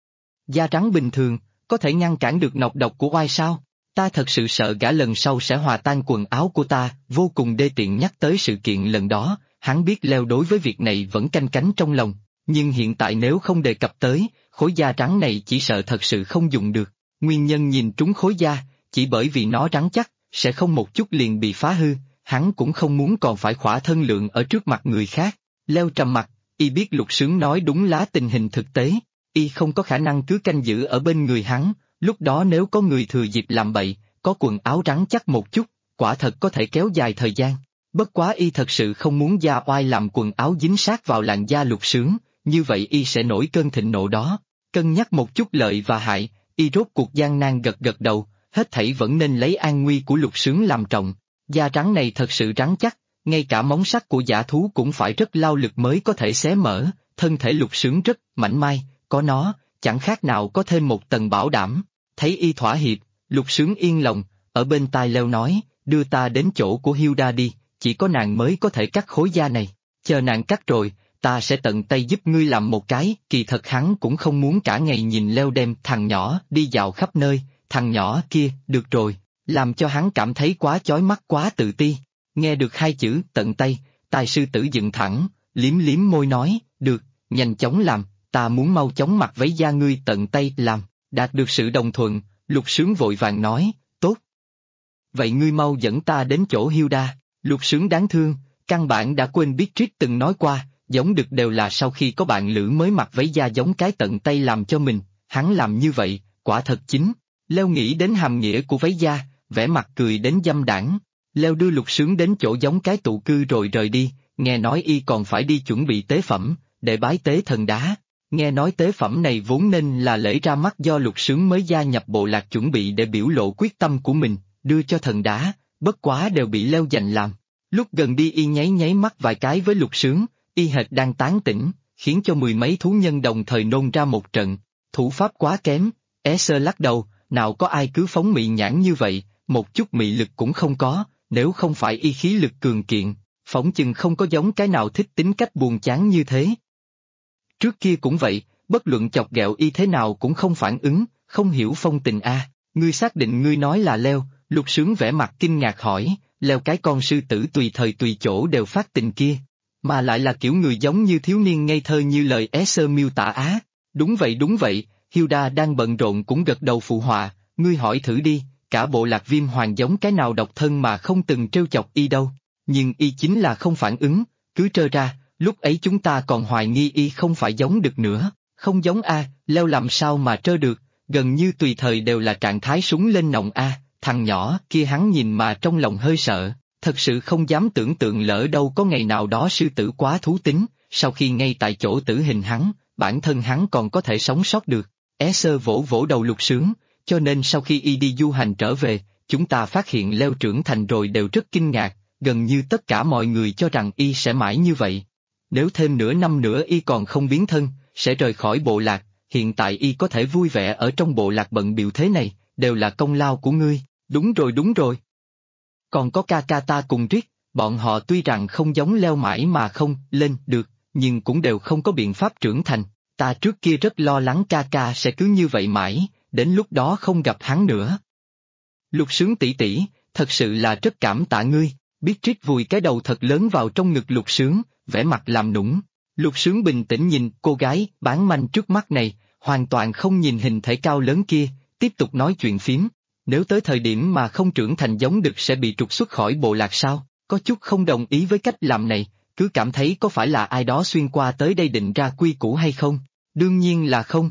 Da trắng bình thường, có thể ngăn cản được nọc độc của oai sao? Ta thật sự sợ gã lần sau sẽ hòa tan quần áo của ta, vô cùng đê tiện nhắc tới sự kiện lần đó, hắn biết Leo đối với việc này vẫn canh cánh trong lòng, nhưng hiện tại nếu không đề cập tới, khối da trắng này chỉ sợ thật sự không dùng được. Nguyên nhân nhìn trúng khối da, chỉ bởi vì nó rắn chắc, sẽ không một chút liền bị phá hư, hắn cũng không muốn còn phải khỏa thân lượng ở trước mặt người khác. Leo trầm mặt, y biết Lục Sướng nói đúng lá tình hình thực tế, y không có khả năng cứ canh giữ ở bên người hắn, lúc đó nếu có người thừa dịp làm bậy, có quần áo rắn chắc một chút, quả thật có thể kéo dài thời gian. Bất quá y thật sự không muốn da oai làm quần áo dính sát vào làn da Lục Sướng, như vậy y sẽ nổi cơn thịnh nộ đó. Cân nhắc một chút lợi và hại, y rốt cuộc gian nan gật gật đầu, hết thảy vẫn nên lấy an nguy của Lục Sướng làm trọng. Da trắng này thật sự rắn chắc, ngay cả móng sắt của dã thú cũng phải rất lao lực mới có thể xé mở, thân thể Lục Sướng rất mảnh mai, có nó, chẳng khác nào có thêm một tầng bảo đảm. Thấy y thỏa hiệp, Lục Sướng yên lòng, ở bên tai Leo nói, đưa ta đến chỗ của Hilda đi, chỉ có nàng mới có thể cắt khối da này, chờ nàng cắt rồi, ta sẽ tận tay giúp ngươi làm một cái. Kỳ thật hắn cũng không muốn cả ngày nhìn Leo đem thằng nhỏ đi dạo khắp nơi, thằng nhỏ kia, được rồi, làm cho hắn cảm thấy quá chói mắt quá tự ti. Nghe được hai chữ tận tay, tai sư tử dựng thẳng, liếm liếm môi nói, được, nhanh chóng làm, ta muốn mau chóng mặc váy da ngươi tận tay làm. Đạt được sự đồng thuận, Lục Sướng vội vàng nói, tốt. Vậy ngươi mau dẫn ta đến chỗ Hilda. Lục Sướng đáng thương, căn bản đã quên biết Beatrix từng nói qua, giống đực đều là sau khi có bạn lữ mới mặc váy da giống cái tận tay làm cho mình, hắn làm như vậy, quả thật chính. Leo nghĩ đến hàm nghĩa của váy da, vẻ mặt cười đến dâm đảng. Leo đưa Lục Sướng đến chỗ giống cái tụ cư rồi rời đi, nghe nói y còn phải đi chuẩn bị tế phẩm, để bái tế thần đá. Nghe nói tế phẩm này vốn nên là lễ ra mắt do Lục Sướng mới gia nhập bộ lạc chuẩn bị để biểu lộ quyết tâm của mình, đưa cho thần đá, bất quá đều bị Leo giành làm. Lúc gần đi y nháy nháy mắt vài cái với Lục Sướng, y hệt đang tán tỉnh, khiến cho mười mấy thú nhân đồng thời nôn ra một trận. Thủ pháp quá kém, Esther lắc đầu, nào có ai cứ phóng mị nhãn như vậy, một chút mị lực cũng không có, nếu không phải y khí lực cường kiện, phỏng chừng không có giống cái nào thích tính cách buồn chán như thế. Trước kia cũng vậy, bất luận chọc ghẹo y thế nào cũng không phản ứng, không hiểu phong tình a. Ngươi xác định ngươi nói là Leo? Lục Sướng vẻ mặt kinh ngạc hỏi, Leo cái con sư tử tùy thời tùy chỗ đều phát tình kia, mà lại là kiểu người giống như thiếu niên ngây thơ như lời Esther miêu tả á. Đúng vậy, Hilda đang bận rộn cũng gật đầu phụ họa, ngươi hỏi thử đi, cả bộ lạc Viêm Hoàng giống cái nào độc thân mà không từng trêu chọc y đâu, nhưng y chính là không phản ứng, cứ trơ ra. Lúc ấy chúng ta còn hoài nghi y không phải giống được nữa, không giống a, Leo làm sao mà trơ được, gần như tùy thời đều là trạng thái súng lên nòng a. Thằng nhỏ kia hắn nhìn mà trong lòng hơi sợ, thật sự không dám tưởng tượng lỡ đâu có ngày nào đó sư tử quá thú tính, sau khi ngay tại chỗ tử hình hắn, bản thân hắn còn có thể sống sót được. Esther vỗ vỗ đầu Lục Sướng, cho nên sau khi y đi du hành trở về, chúng ta phát hiện Leo trưởng thành rồi đều rất kinh ngạc, gần như tất cả mọi người cho rằng y sẽ mãi như vậy. Nếu thêm nửa năm nữa y còn không biến thân, sẽ rời khỏi bộ lạc, hiện tại y có thể vui vẻ ở trong bộ lạc bận bịu thế này, đều là công lao của ngươi. Đúng rồi. Còn có ca ca ta cùng Rick, bọn họ tuy rằng không giống Leo mãi mà không lên được, nhưng cũng đều không có biện pháp trưởng thành. Ta trước kia rất lo lắng ca ca sẽ cứ như vậy mãi, đến lúc đó không gặp hắn nữa. Lục Sướng tỷ tỷ, thật sự là rất cảm tạ ngươi. Beatrix vùi cái đầu thật lớn vào trong ngực Lục Sướng, vẻ mặt làm nũng. Lục Sướng bình tĩnh nhìn cô gái bán manh trước mắt này, hoàn toàn không nhìn hình thể cao lớn kia, tiếp tục nói chuyện phím. Nếu tới thời điểm mà không trưởng thành giống đực sẽ bị trục xuất khỏi bộ lạc sao? Có chút không đồng ý với cách làm này, cứ cảm thấy có phải là ai đó xuyên qua tới đây định ra quy củ hay không? Đương nhiên là không.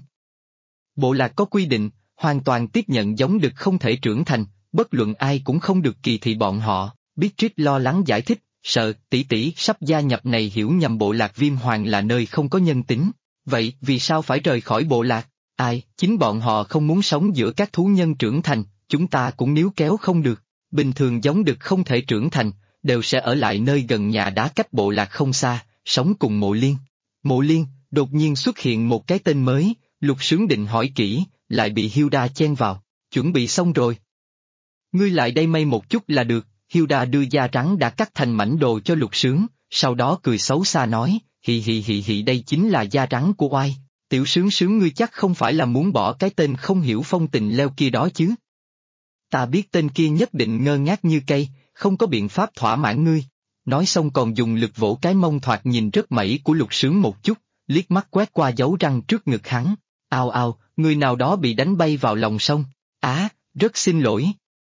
Bộ lạc có quy định, hoàn toàn tiếp nhận giống đực không thể trưởng thành, bất luận ai cũng không được kỳ thị bọn họ. Beatrice lo lắng giải thích, sợ tỷ tỷ sắp gia nhập này hiểu nhầm bộ lạc Viêm Hoàng là nơi không có nhân tính. Vậy vì sao phải rời khỏi bộ lạc? Ai, chính bọn họ không muốn sống giữa các thú nhân trưởng thành, chúng ta cũng níu kéo không được. Bình thường giống đực không thể trưởng thành, đều sẽ ở lại nơi gần nhà đá cách bộ lạc không xa, sống cùng Mộ Liên. Mộ Liên, đột nhiên xuất hiện một cái tên mới, Lục Sướng định hỏi kỹ, lại bị Hilda chen vào. Chuẩn bị xong rồi. Ngươi lại đây may một chút là được. Hilda đưa da trắng đã cắt thành mảnh đồ cho Lục Sướng, sau đó cười xấu xa nói, hì đây chính là da trắng của oai. Tiểu Sướng Sướng ngươi chắc không phải là muốn bỏ cái tên không hiểu phong tình leo kia đó chứ. Ta biết tên kia nhất định ngơ ngác như cây, không có biện pháp thỏa mãn ngươi. Nói xong còn dùng lực vỗ cái mông thoạt nhìn rất mẩy của Lục Sướng một chút, liếc mắt quét qua dấu răng trước ngực hắn. Ao ao, người nào đó bị đánh bay vào lòng sông. Rất xin lỗi.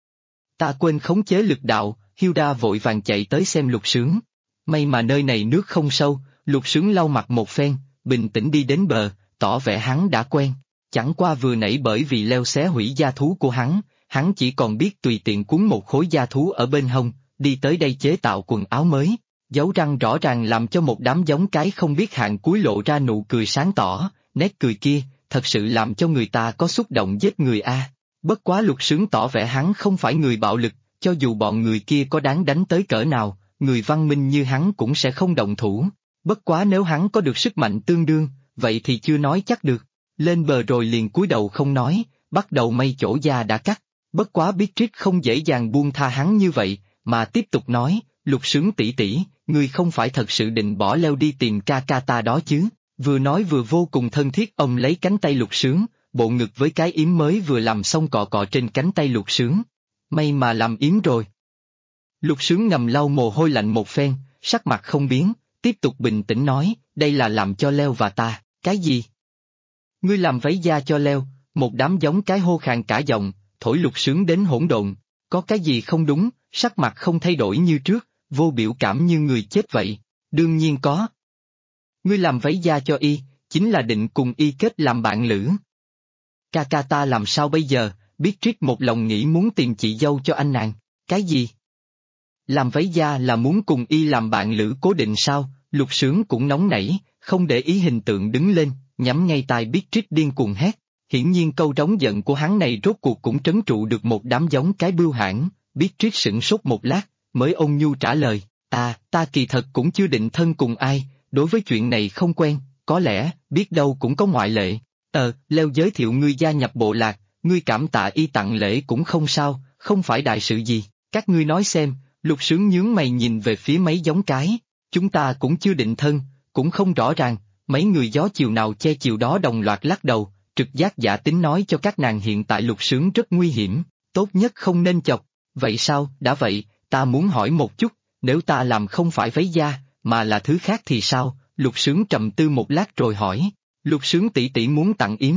Ta quên khống chế lực đạo, Hilda vội vàng chạy tới xem Lục Sướng. May mà nơi này nước không sâu, Lục Sướng lau mặt một phen, bình tĩnh đi đến bờ, tỏ vẻ hắn đã quen. Chẳng qua vừa nãy bởi vì leo xé hủy da thú của hắn chỉ còn biết tùy tiện cuốn một khối da thú ở bên hông, đi tới đây chế tạo quần áo mới. Dấu răng rõ ràng làm cho một đám giống cái không biết hạn cúi lộ ra nụ cười sáng tỏ, nét cười kia, thật sự làm cho người ta có xúc động giết người a. Bất quá Lục Sướng tỏ vẻ hắn không phải người bạo lực, cho dù bọn người kia có đáng đánh tới cỡ nào, người văn minh như hắn cũng sẽ không động thủ. Bất quá nếu hắn có được sức mạnh tương đương, vậy thì chưa nói chắc được. Lên bờ rồi liền cúi đầu không nói, bắt đầu may chỗ da đã cắt. Bất quá Beatrice không dễ dàng buông tha hắn như vậy, mà tiếp tục nói, Lục Sướng tỷ tỷ, ngươi không phải thật sự định bỏ leo đi tìm ca ca ta đó chứ? Vừa nói vừa vô cùng thân thiết ông lấy cánh tay Lục Sướng, bộ ngực với cái yếm mới vừa làm xong cọ cọ trên cánh tay Lục Sướng. May mà làm yếm rồi. Lục Sướng ngầm lau mồ hôi lạnh một phen, sắc mặt không biến, tiếp tục bình tĩnh nói, đây là làm cho Leo và ta. Cái gì? Ngươi làm váy da cho Leo? Một đám giống cái hô khàn cả giọng, thổi Lục Sướng đến hỗn độn. Có cái gì không đúng? Sắc mặt không thay đổi như trước, vô biểu cảm như người chết vậy. Đương nhiên có. Ngươi làm váy da cho y, chính là định cùng y kết làm bạn lữ. Ca ca ta làm sao bây giờ? Beatrice một lòng nghĩ muốn tìm chị dâu cho anh nàng. Cái gì? Làm váy da là muốn cùng y làm bạn lữ cố định sao? Lục Sướng cũng nóng nảy, không để ý hình tượng đứng lên, nhắm ngay tai Beatrice điên cuồng hét. Hiển nhiên câu trống giận của hắn này rốt cuộc cũng trấn trụ được một đám giống cái bưu hãn. Beatrice sửng sốt một lát, mới ôn nhu trả lời, ta kỳ thật cũng chưa định thân cùng ai, đối với chuyện này không quen, có lẽ, biết đâu cũng có ngoại lệ. Leo giới thiệu ngươi gia nhập bộ lạc, ngươi cảm tạ y tặng lễ cũng không sao, không phải đại sự gì, các ngươi nói xem. Lục Sướng nhướng mày nhìn về phía mấy giống cái, chúng ta cũng chưa định thân, cũng không rõ ràng, mấy người gió chiều nào che chiều đó đồng loạt lắc đầu, trực giác giả tính nói cho các nàng hiện tại Lục Sướng rất nguy hiểm, tốt nhất không nên chọc. Vậy sao? Đã vậy, ta muốn hỏi một chút, nếu ta làm không phải váy da, mà là thứ khác thì sao? Lục Sướng trầm tư một lát rồi hỏi. Lục Sướng tỷ tỷ muốn tặng yếm.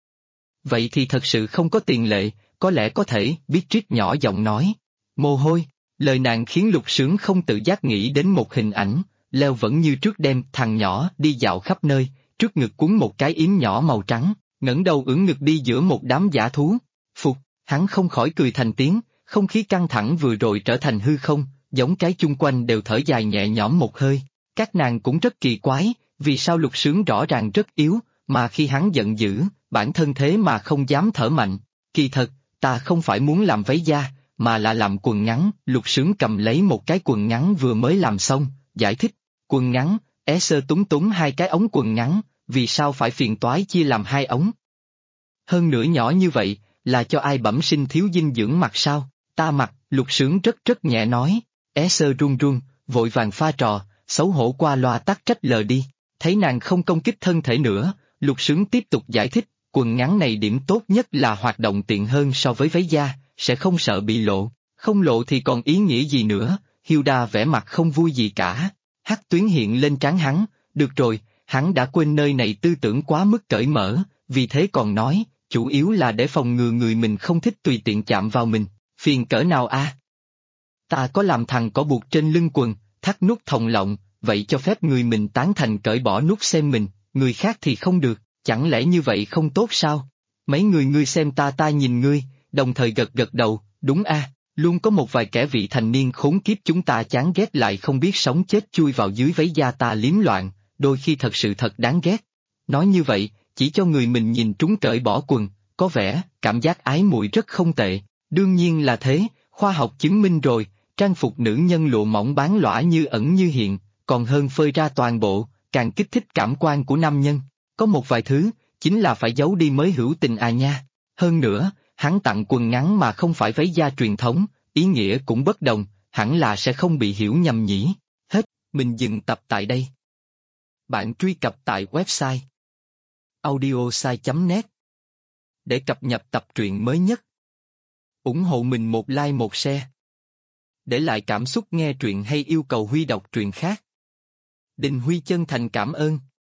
Vậy thì thật sự không có tiền lệ, có lẽ có thể, Beatrice nhỏ giọng nói. Mồ hôi, lời nàng khiến Lục Sướng không tự giác nghĩ đến một hình ảnh, Leo vẫn như trước đem thằng nhỏ đi dạo khắp nơi, trước ngực cuốn một cái yếm nhỏ màu trắng, ngẩng đầu ưỡn ngực đi giữa một đám dã thú. Phục, hắn không khỏi cười thành tiếng, không khí căng thẳng vừa rồi trở thành hư không, giống cái chung quanh đều thở dài nhẹ nhõm một hơi. Các nàng cũng rất kỳ quái, vì sao Lục Sướng rõ ràng rất yếu, mà khi hắn giận dữ, bản thân thế mà không dám thở mạnh. Kỳ thật, ta không phải muốn làm váy da, mà là làm quần ngắn. Lục Sướng cầm lấy một cái quần ngắn vừa mới làm xong, giải thích, quần ngắn, sơ túng túng hai cái ống quần ngắn, vì sao phải phiền toái chia làm hai ống? Hơn nữa nhỏ như vậy, là cho ai bẩm sinh thiếu dinh dưỡng mặc sao? Ta mặc. Lục Sướng rất nhẹ nói, sơ run run, vội vàng pha trò, xấu hổ qua loa tắc trách lờ đi. Thấy nàng không công kích thân thể nữa, Lục Sướng tiếp tục giải thích, quần ngắn này điểm tốt nhất là hoạt động tiện hơn so với váy da, sẽ không sợ bị lộ, không lộ thì còn ý nghĩa gì nữa. Hilda vẻ mặt không vui gì cả, hắc tuyến hiện lên trán hắn, Được rồi, hắn đã quên nơi này tư tưởng quá mức cởi mở, vì thế còn nói, chủ yếu là để phòng ngừa người mình không thích tùy tiện chạm vào mình, phiền cỡ nào a? Ta có làm thằng có buộc trên lưng quần, thắt nút thòng lọng, vậy cho phép người mình tán thành cởi bỏ nút xem mình, người khác thì không được, chẳng lẽ như vậy không tốt sao? Mấy người ngươi xem ta ta nhìn ngươi, đồng thời gật gật đầu, đúng a, luôn có một vài kẻ vị thành niên khốn kiếp chúng ta chán ghét lại không biết sống chết chui vào dưới váy da ta liếm loạn, đôi khi thật sự thật đáng ghét. Nói như vậy, chỉ cho người mình nhìn trúng cởi bỏ quần, có vẻ, cảm giác ái muội rất không tệ, đương nhiên là thế, khoa học chứng minh rồi, trang phục nữ nhân lụa mỏng bán lõa như ẩn như hiện, còn hơn phơi ra toàn bộ, càng kích thích cảm quan của nam nhân. Có một vài thứ, chính là phải giấu đi mới hữu tình à nha. Hơn nữa, hắn tặng quần ngắn mà không phải váy da truyền thống, ý nghĩa cũng bất đồng, hẳn là sẽ không bị hiểu nhầm nhỉ. Hết, mình dừng tập tại đây. Bạn truy cập tại website audiosai.net để cập nhật tập truyện mới nhất. Ủng hộ mình một like một share. Để lại cảm xúc nghe truyện hay yêu cầu Huy đọc truyện khác. Đình Huy chân thành cảm ơn.